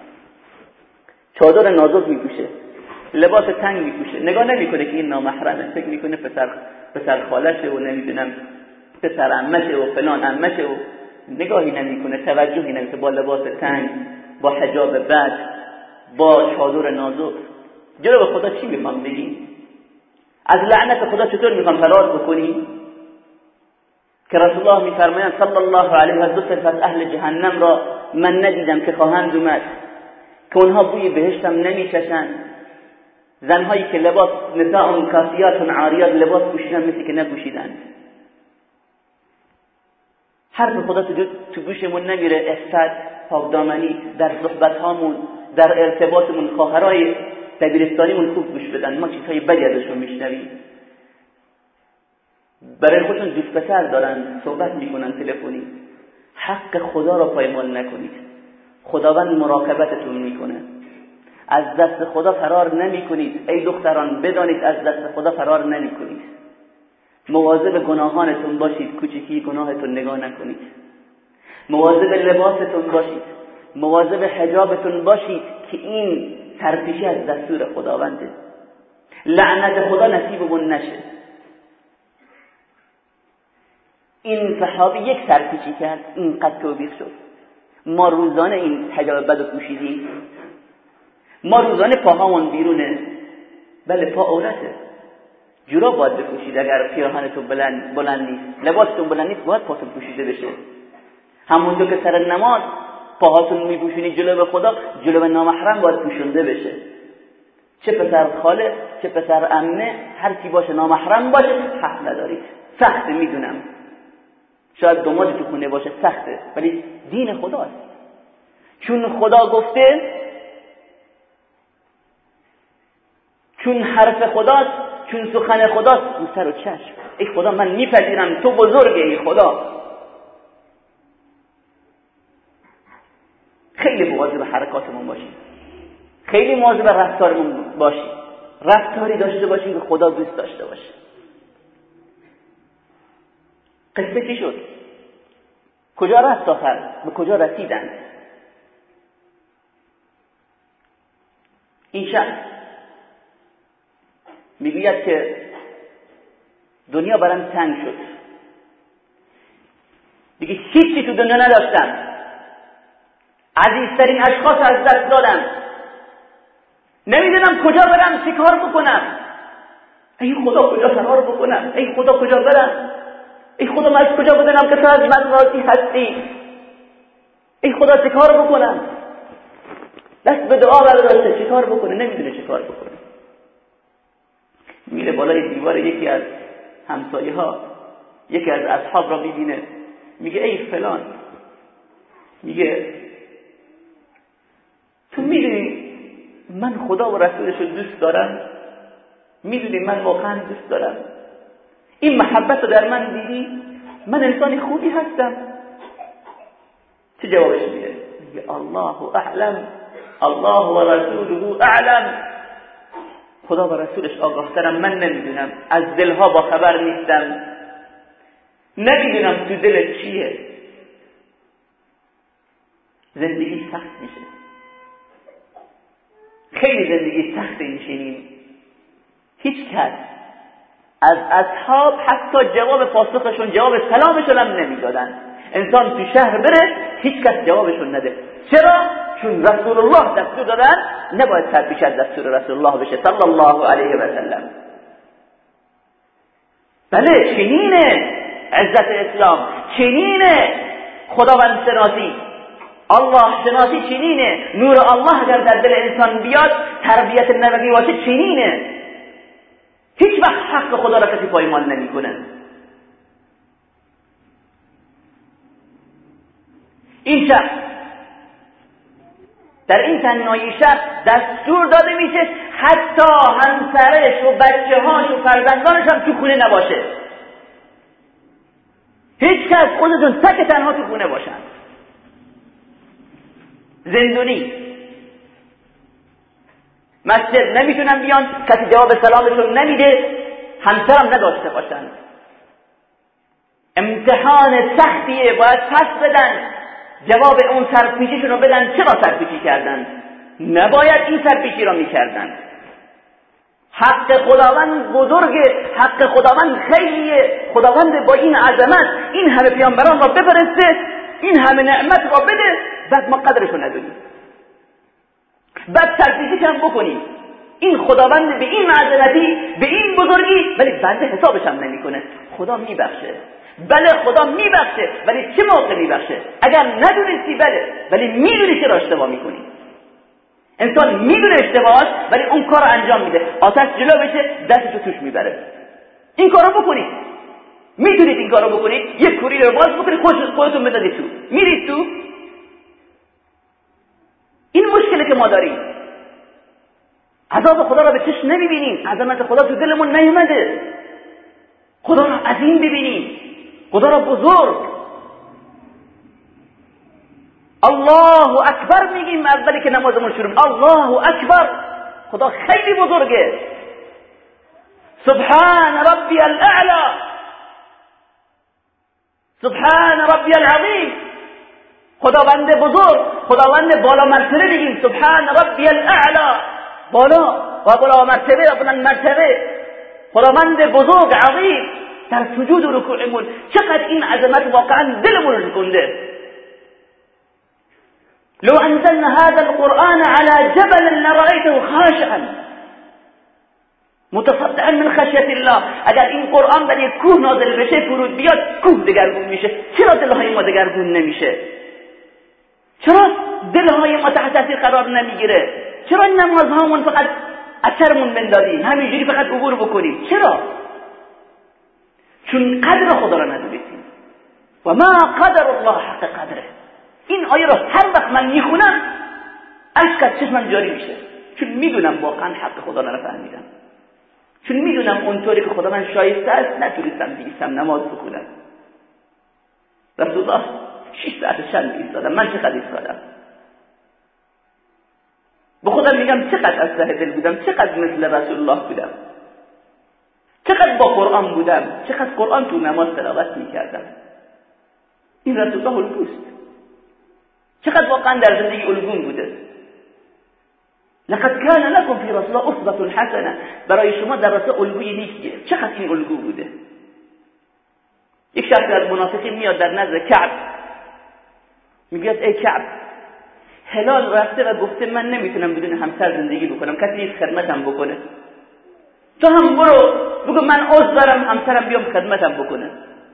چادر نازک میپوشه، لباس تنگ میپوشه، نگاه نمیکنه که این نامحرمه، فکر میکنه پسر پسر خالشه و نمیدونم پسر عمشه و فلان عمشه و نگاهی نمیکنه، توجهی نمیکنه. با لباس تنگ، با حجاب بد، با چادر نازک جلو به خدا چی میخوام بگیم؟ از لعنت خدا چطور میخوام فرار بکنیم؟ که رسول الله میفرمایند صلی الله علیه و دو صنف از اهل جهنم را من ندیدم که خواهند اومد که اونها بوی بهشتم نمیکشند. زنهایی که لباس نساء کاسیات عاریات لباس پوشیدن مثل که نپوشیدند. حرف خدا تو گوشمون نمیره، عفت، پاکدامنی در صحبت هامون، در ارتباطمون، خواهرای دبیرستانیمون خوب گوش بدن، ما چیزهای بدی ازشون میشنویم. برای خودشون دوست پسر دارن، صحبت میکنن تلفنی. حق خدا را پایمال نکنید، خداوند مراقبتتون میکنه. از دست خدا فرار نمیکنید. ای دختران بدانید از دست خدا فرار نمیکنید. مواظب گناهانتون باشید، کوچکی گناهتون نگاه نکنید. مواظب لباستون باشید، مواظب حجابتون باشید که این سرپیچی از دستور خداونده. لعنت خدا نصیبمون نشه. این صحابی یک سرپیچی کرد، این قد توبیخ شد. ما روزانه این حجاب بدو پوشیدیم، ما روزانه پاهامون بیرونه. بله پا عورته، جوراب باید بپوشید. اگر پیراهنتون بلند بلند نیست، لباستون بلند نیست، باید پاتون پوشیده بشه. همونطور که سر نماز پاهاتون میپوشونید جلو به خدا، جلو به نامحرم باید پوشونده بشه. چه پسر خاله، چه پسر عمه، هر کی باشه نامحرم باشه حق ندارید. سخته میدونم، شاید داماد تو خونه باشه سخته، ولی دین خداست. چون خدا گفته، چون حرف خداست، چون سخن خداست، رو سر و چشم. ای خدا من میپذیرم تو بزرگی. ای خدا خیلی مواظب حرکاتمون باشیم، خیلی مواظب رفتارمون باشیم. رفتاری داشته باشیم که خدا دوست داشته باشه. قصه چی شد؟ کجا رفت آخر؟ به کجا رسیدند؟ این شخص میگوید که دنیا برام تنگ شد، دیگه هیچی تو دنیا نداشتم، عزیزترین اشخاص از دست دادم، نمیدونم کجا برم، چه کار بکنم. ای خدا کجا فرار بکنم؟ ای خدا کجا برم؟ ای خدا من از کجا بدونم که تو از من راضی هستی؟ ای خدا چه کار بکنم؟ دست به دعا برداشته، چه کار بکنه؟ نمیدونه چه کار بکنه. میره بالای دیوار یکی از همسایه ها، یکی از اصحاب را میبینه، میگه ای فلان، میگه تو میدونی من خدا و رسولش رو دوست دارم، میدونی من واقعا دوست دارم، این محبت رو در من دیدی، من انسان خوبی هستم. چه جوابش میده؟ میگه الله اعلم، الله و رسوله اعلم. خدا و رسولش آگاهترم، من نمیدونم، از دلها با خبر نیستم، نمیدونم تو دلت چیه. زندگی سخت میشه، خیلی زندگی سخت میشه. هیچ کس از اصحاب حتی جواب پاسخشون، جواب سلامشون هم نمیدادن. انسان تو شهر بره هیچ کس جوابشون نده. چرا؟ چون رسول الله دستور دادن نباید سرپیچ از دستور رسول الله بشه صلی الله علیه و سلم. بله چنینه عزت اسلام، چنینه خداوند شناسی، الله شناسی چنینه. نور الله اگر در دل انسان بیاد، تربیت نبوی باشه چنینه. هیچ وقت حق خدا را کسی پایمال نمیکنه. این شخص در این تنهایی شب دستور داده میشه حتی همسرش و بچه‌هاش و فرزندانش هم تو خونه نباشه. هیچ کس خودشون تک تنها تو خونه باشن. زندونی مسجد نمیتونن بیان، کسی جواب سلامشون نمیده، همسرم نداشته باشن. امتحان سختیه، باید پس بدن، جواب اون سرپیچیشون رو بدن. چرا سرپیچی کردن؟ نباید این سرپیچی را میکردن. حق خداوند بزرگه، حق خداوند خیلیه. خداوند با این عظمت این همه پیامبران را بفرسته، این همه نعمت را بده، بعد ما قدرشو ندونیم، بعد سرپیچی هم بکنیم. این خداوند به این عظمتی، به این بزرگی، ولی بنده حسابش هم نمیکنه. خدا میبخشه، بله خدا میبخشه، ولی چه موقع میبخشه؟ اگر ندونستی بله، ولی میدونی چرا اشتباه میکنی. انسان میدونه اشتباهات ولی اون کار رو انجام میده، آتش جلو بشه دستشو توش میبره. این کارو بکنید، میتونید این کارو بکنید، یک کوری رو باز بکنید، خودتون بذارید تو، میرید تو. این مشکلی که ما داریم، عذاب خدا را به چشم نمیبینیم، عظمت خدا تو دلمون نیومده، خدا را عظیم ببینیم، خدا را بزرگ. الله اکبر میگیم اولی که نمازمون شروع، الله اکبر، خدا خیلی بزرگه. سبحان ربی الاعلا، سبحان ربی العظیم، خداوند بزرگ، خداوند بالا مرتبه میگیم سبحان ربی الاعلا، بالا و بالا مرتبه و بلند مرتبه، خداوند بزرگ عظیم. در سجود و رکوعمون چقدر این عظمت واقعا دلمون رو شکنده. لو انزلنا هذا القرآن على جبل لرأيته خاشعا متصدعا من خشیة الله. اگر این قرآن بر یک کوه نازل بشه، فرود بیاد، کوه دگرگون میشه. چرا دلهای ما دگرگون نمیشه؟ چرا دلهای ما تحت تاثیر قرار نمیگیره؟ چرا نمازهامون فقط اثرمون بندازیم، همینجوری فقط عبور بکنیم؟ چرا؟ چون قدر خدا را ندونیم. و ما قدر الله حق قدره. این آیه را هر وقت من میخونم اشک از چشمم جاری میشه، چون میدونم واقعا حق خدا را نفهمیدم، چون میدونم اونطوری که خدا من شایسته است نتونستم بیستم نماز بخونم. رسول الله شش ساعت شب ایستادم، من چقدر ایستادم؟ به خودم میگم چقدر از ته دل بودم، چقدر مثل رسول الله بودم، چقدر با قرآن بودم، چقدر قرآن تو نماز تلاوت میکردم. این رسول الله الگوست، چقدر واقعا در زندگی الگون بوده. لقد كان لكم في رسول الله اسوة حسنه. برای شما در رسول الگویی نیست. چقدر این الگو بوده. یک شخص از منافقین میاد در نزد کعب، میگه ای کعب، هلال رفته و گفته من نمیتونم بدون همسر زندگی بکنم، کسی نیست خدمتم بکنه، تو هم برو بگو من عذر دارم همسرم بیام خدمتم بکنه.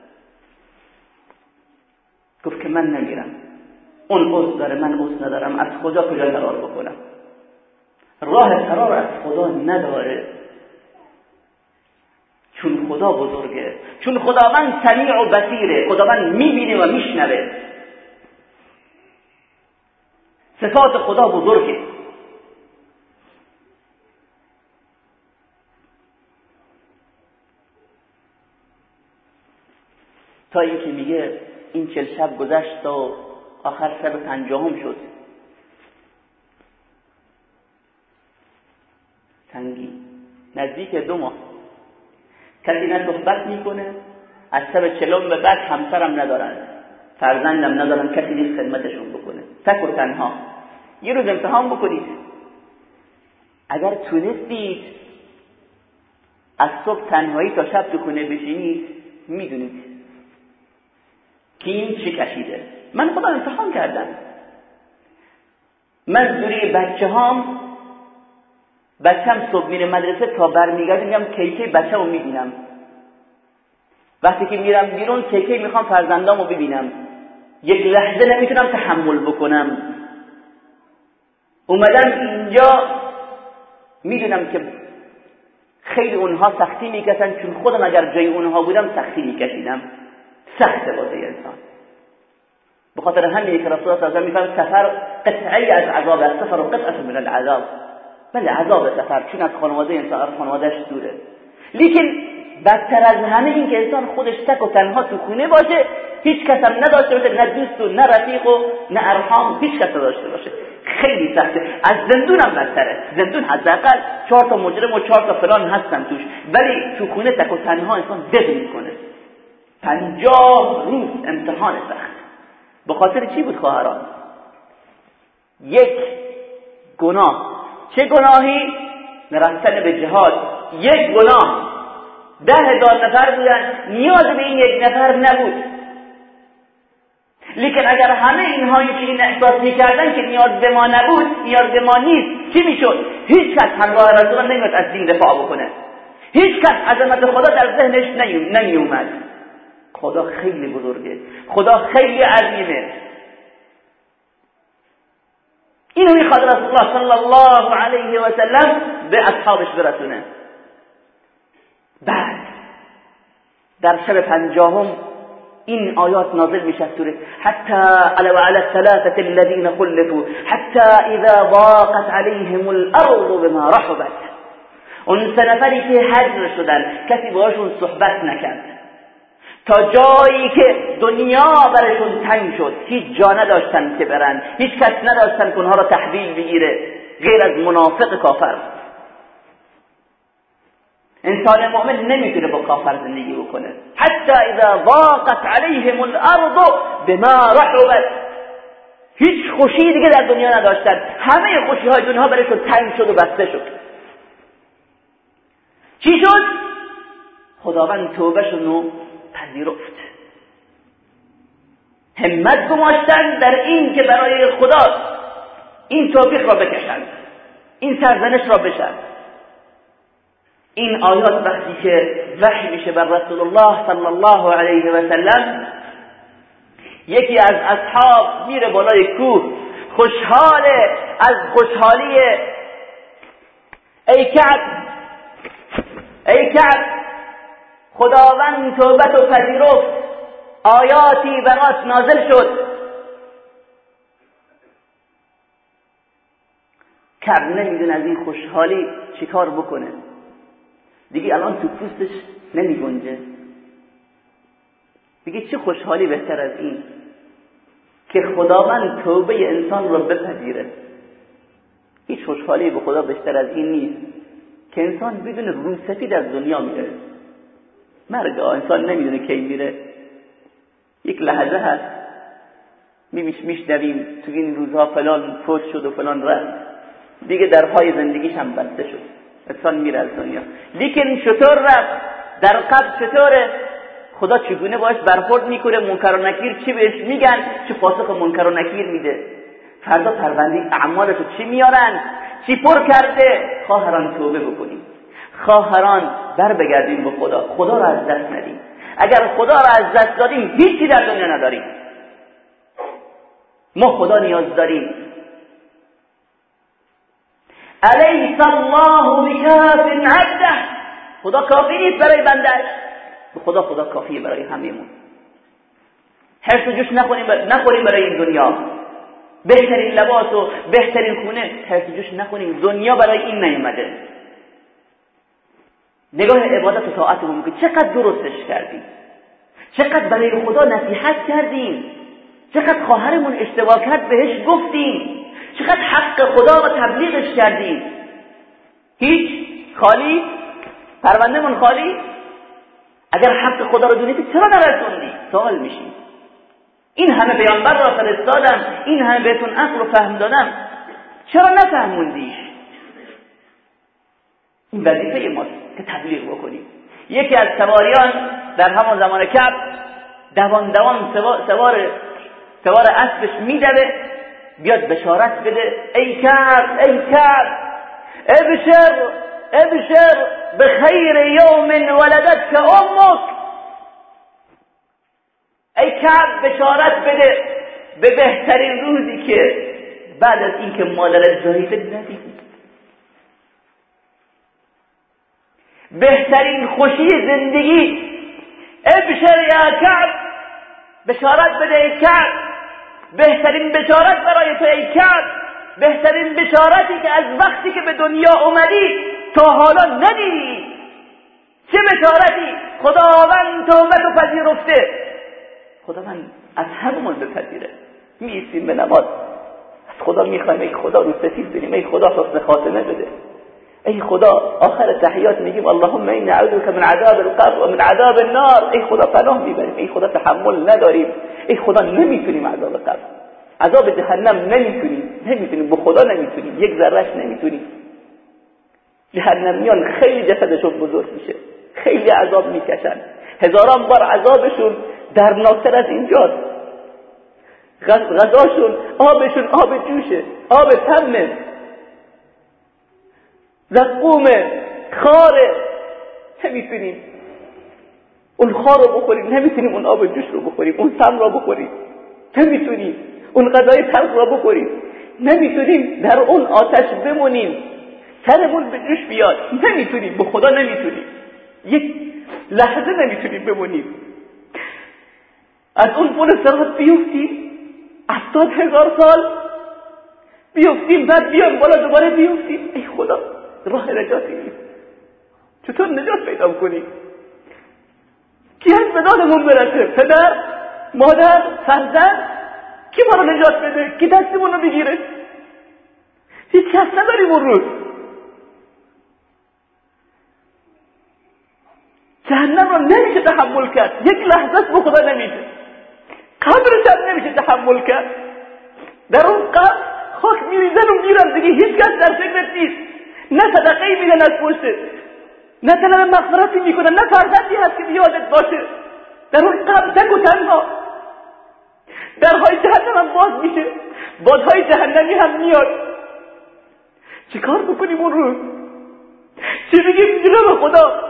گفت که من نمیرم، اون عذر داره من عذر ندارم، از خدا کجا فرار بکنم؟ راه فرار از خدا نداره، چون خدا بزرگه، چون خداوند سمیع و بصیره، خداوند میبینه و میشنوه. صفات خدا بزرگه. تا اینکه میگه این چل شب گذشت و آخر شب پنجاهم شد، تنگی نزدیک دو ماه کسی نه صحبت میکنه، از شب چلم به بعد همسرم ندارن، فرزندم ندارن، کسی نیست خدمتشون بکنه، تک و تنها. یه روز امتحان بکنید، اگر تونستید از صبح تنهایی تا شب تو خونه بشینید، میدونید که این چه کشیده. من خودم امتحان کردم، من دوری بچه هام بچم صبح میره مدرسه تا برمیگرده میگم کیکی بچه رو میبینم. وقتی که میرم بیرون کیکی میخوام فرزندام رو ببینم. یک لحظه نمیتونم تحمل بکنم. اومدم اینجا میدونم که خیلی اونها سختی میکشن، چون خودم اگر جای اونها بودم سختی میکشیدم. سخته واسه انسان. به خاطر همین که رسول الله صلی الله علیه و آله میگه سفر قطعی از عذاب است، سفر و قطعه من العذاب. بله عذاب سفر، چون از خانواده انسان از خانوادهش دوره. لیکن بدتر از همه این که انسان خودش تک و تنها تو خونه باشه، هیچ کس هم نداشته باشه، نه دوست و نه رفیق و نه ارحام، هیچ کس نداشته باشه. خیلی سخته. از زندون هم بدتره. زندون حداقل چهار تا مجرم و چهار تا فلان هستن توش، ولی تو خونه تک و تنها انسان دق میکنه. پنجاه روز امتحان سخت. به خاطر چی بود خواهران؟ یک گناه. چه گناهی؟ نرفتن به جهاد. یک گناه. ده هزار نفر بودن، نیاز به این یک نفر نبود. لیکن اگر همه اینهایی که این احساس میکردن که نیاز به ما نبود، نیاز به ما نیست، چی میشد؟ هیچ کس همراه رسول الله نمیاد از دین دفاع بکنه. هیچ کس عظمت خدا در ذهنش نمی اومد. خدا خیلی بزرگه، خدا خیلی عظیمه. اینو میخواد رسول الله صلی الله علیه و سلم به اصحابش برسونه. بعد در شب پنجاهم این آیات نازل میشه سوره حتی علی و علی الثلاثه الذين خلفوا حتی اذا ضاقت عليهم الارض بما رحبت. اون سه نفری که هجر شدن، کسی باهاشون صحبت نکرد، تا جایی که دنیا برشون تنگ شد، هیچ جا نداشتن که برن، هیچ کس نداشتن که اونها را تحویل بگیره غیر از منافق کافر. انسان مؤمن نمیتونه با کافر زندگی بکنه. حتی اذا ضاقت عليهم الارض بما رحبت. هیچ خوشی دیگه در دنیا نداشتن، همه خوشی های دنیا برشون تنگ شد و بسته شد. چی شد؟ خداوند توبهشون رو پذیرفت. همت گماشتن در این که برای خدا این توفیق را بکشند، این سرزنش را بشن. این آیات وقتی که وحی میشه بر رسول الله صلی الله علیه و سلم، یکی از اصحاب میره بالای کوه، خوشحاله از خوشحالی ای کعب ای کعب خداوند توبت و پذیرفت، آیاتی برات نازل شد. کعب نمیدونه از این خوشحالی چیکار بکنه. دیگه الان تو پوستش نمی گنجه. دیگه چه خوشحالی بهتر از این که خداوند توبه انسان رو بپذیره. هیچ خوشحالی به خدا بیشتر از این نیست که انسان بدون روی سفید از دنیا میره. مرگ انسان نمیدونه کی میره. یک لحظه هست میمیش میشنویم تو این روزها فلان فوت شد و فلان رفت، دیگه درهای زندگیش هم بسته شد، انسان میره از دنیا. لیکن چطور رفت؟ در قبر چطوره؟ خدا چگونه باش برخورد میکنه؟ منکر و نکیر چی بهش میگن؟ چه پاسخ منکر و نکیر میده؟ فردا پرونده اعمالشو چی میارن؟ چی پر کرده؟ خواهران توبه بکنیم، خواهران بر بگردیم به خدا، خدا را از دست ندیم. اگر خدا را از دست دادیم هیچی در دنیا نداریم. ما خدا نیاز داریم. الیس الله بکاف عبده. خدا کافی نیست برای بنده‌اش. به خدا خدا کافیه برای همه‌مون. حرص و جوش نخوریم نخوریم برای این دنیا. بهترین لباس و بهترین خونه، حرص و جوش نخوریم. دنیا برای این نیومده. نگاه عبادت و طاعتمون که چقدر درستش کردیم، چقدر برای خدا نصیحت کردیم، چقدر خواهرمون اشتباه کرد بهش گفتیم، چقدر حق خدا رو تبلیغش کردیم. هیچ؟ خالی؟ پروندهمون خالی؟ اگر حق خدا رو دونید چرا نرسوندی؟ سوال میشیم. این همه پیامبر را فرستادم، این همه بهتون عقل و فهم دادم، چرا نفهموندیش؟ این وظیفه ماست که تبلیغ بکنیم. یکی از سواریان در همان زمان کعب دوان دوان سوار سوار اسبش میدوه، بیاد بشارت بده ای کعب ای کعب ابشر ابشر بخیر یوم ولدتک امک. ای کعب بشارت بده به بهترین روزی که بعد از اینکه مادرت زاییده ندیدی، بهترین خوشی زندگی. ابشر یا کعب بشارت بده ای کعب، بهترین بشارت برای تو ای کعب، بهترین بشارتی که از وقتی که به دنیا اومدی تا حالا ندیدی. چه بشارتی؟ خداوند توبتو پذیرفته. خداوند از هممون بپذیره. میایستیم به نماز از خدا میخوایم ای خدا رو سفید بریم، ای خدا حسن خاتمه بده، ای خدا آخر تحیات میگیم اللهم این نعوذ من عذاب القبر و من عذاب النار. ای خدا پناه میبریم، ای خدا تحمل نداریم، ای خدا نمیتونیم عذاب قبر، عذاب جهنم نمیتونیم، نمیتونیم به خدا نمیتونیم، یک ذرهش نمیتونیم. جهنمیان خیلی جسدشون بزرگ میشه، خیلی عذاب میکشن، هزاران بار عذابشون درناکتر از اینجاست. غذاشون آبشون آب جوشه، آب تمه، زقومه، خاره. نمیتونیم اون خار رو بخوریم، نمیتونیم اون آب جوش رو بخوریم، اون سم رو بخوریم، نمیتونیم اون غذای تلخ رو بخوریم، نمیتونیم در اون آتش بمونیم سرمون به جوش بیاد، نمیتونیم، به خدا نمیتونیم، یک لحظه نمیتونیم بمونیم. از اون پل صراط بیفتیم هفتاد هزار سال بیفتیم، بعد بیام بالا دوباره بیفتیم. ای خدا راه نجاتی نیست، چطور نجات پیدا کنیم؟ کی از بدانمون برسه؟ پدر، مادر، فرزند؟ کی ما رو نجات بده؟ کی دستمون رو بگیره؟ هیچ کس نداریم اون روز. جهنم رو نمیشه تحمل کرد، یک لحظه به خدا نمیشه، قبرش هم نمیشه تحمل کرد. در اون قبر خاک میریزن و میرن دیگه، هیچ کس در فکرت نیست، نه صدقه‌ای میدن از پشت، نه طلب مغفرتی میکنن، نه فرزندی هست که یادت باشه. در اون قبر تک و تنها، درهای جهنم هم باز میشه، بادهای جهنمی هم میاد. چی کار بکنیم اون روز؟ چی بگیم جلو خدا؟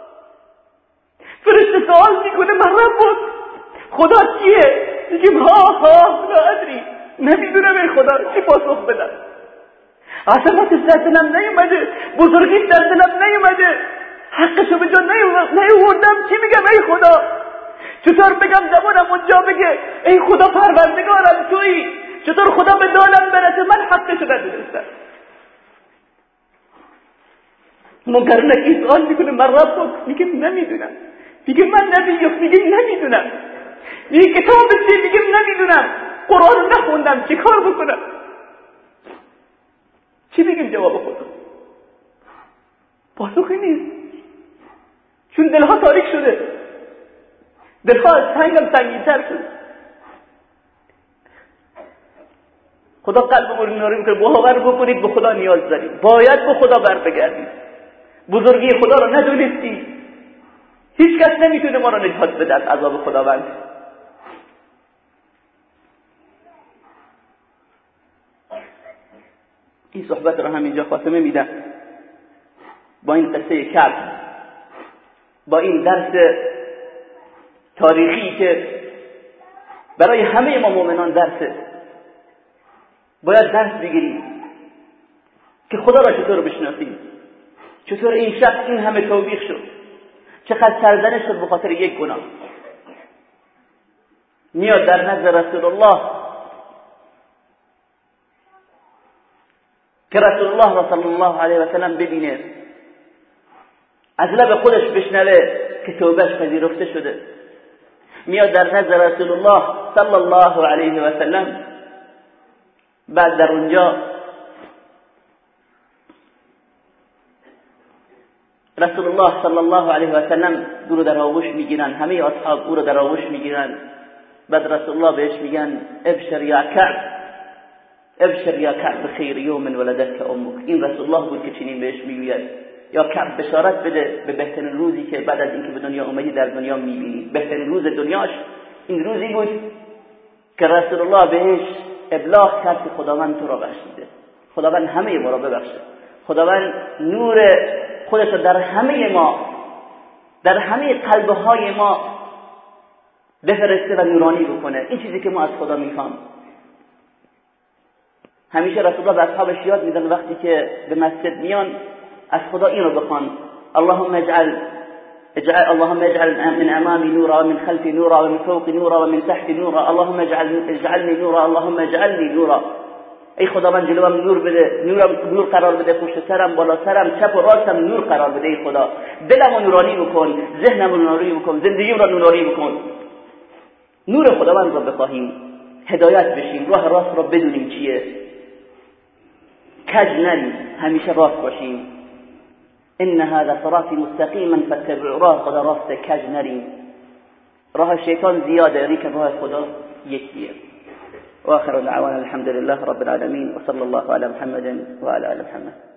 فرشته سوال میکنه من ربک، خدا کیه؟ میگیم ها ها لا ادری، نمیدونم ای خدا، چی پاسخ بدم؟ عظمتش در دلم نیومده، بزرگیش در دلم نیومده، حقشو به جا نیوردم، چی میگم ای خدا؟ چطور بگم زبانم اونجا بگه ای خدا پروردگارم تویی؟ چطور خدا به دانم برسه من حقشو ندونستم؟ منکر نکیر سوال میکنه من ربک، میگه نمیدونم، میگه من نبیم، میگه نمیدونم، میگه کتاب چیه؟ میگه نمیدونم، قرآن نخوندم، چی کار بکنم؟ چی بگیم جواب خدا؟ پاسخی نیست، چون دلها تاریک شده، دلها از سنگم سنگین‌تر شده. خدا قلبمون رو نور میکنه، باور بکنید به خدا نیاز داریم، باید به خدا بر بگردید. بزرگی خدا رو ندونستی، هیچ کس نمیتونه ما رو نجات بده از عذاب خداوند. این صحبت رو همینجا خاتمه میدم با این قصه کعب، با این درس تاریخی که برای همه ما مؤمنان درسه. باید درس بگیریم که خدا را چطور بشناسیم، چطور این شخص این همه توبیخ شد، چقدر سرزنش شد به خاطر یک گناه. میاد در نزد رسول الله که رسول الله را صلی الله علیه و سلم ببینه، از لب خودش بشنوه که توبهش پذیرفته شده. میاد در نزد رسول الله صلی الله علیه و سلم، بعد در اونجا رسول الله صلی الله علیه و سلم او رو در آغوش میگیرن، همه اصحاب او رو در آغوش میگیرن. بعد رسول الله بهش میگن ابشر یا کعب، ابشر یا کعب بخیر یوم ولدتک امک. این رسول الله بود که چنین بهش میگوید یا کعب بشارت بده به بهترین روزی که بعد از اینکه به دنیا اومدی در دنیا میبینی. بهترین روز دنیاش این روزی بود که رسول الله بهش ابلاغ کرد که خداوند تو را بخشیده، خداوند همه ما را ببخشه، خداوند نور خودش را در همه ما، در همه قلبهای ما بفرسته و نورانی بکنه. این چیزی که ما از خدا میخوام. همیشه رسول الله به اصحابش یاد میدن وقتی که به مسجد میان از خدا این رو بخوان: اللهم اجعل اجعل اللهم اجعل من امامي نورا ومن خلفي نورا ومن فوقي نورا ومن تحتي نورا اللهم اجعل اجعلني نورا اللهم اجعلني نورا. ای خداوند جلوم نور بده، نور نور قرار بده، پشت سرم، بالا سرم، چپ و راستم نور قرار بده. ای خدا دلمو نورانی بکن، ذهنمو نورانی بکن، زندگیم را نورانی بکن. نور خداوند را بخواهیم، هدایت بشیم، راه راست را بدونیم چیه، کج نریم، همیشه راست باشیم. ان هذا صراطی مستقیما فاتبعوا، راه خدا راست، کج نریم. راه شیطان زیاده، ریک راه خدا یکیه. و آخر دعوانا الحمد لله رب العالمین و صلی الله علی محمد و علی آل محمد.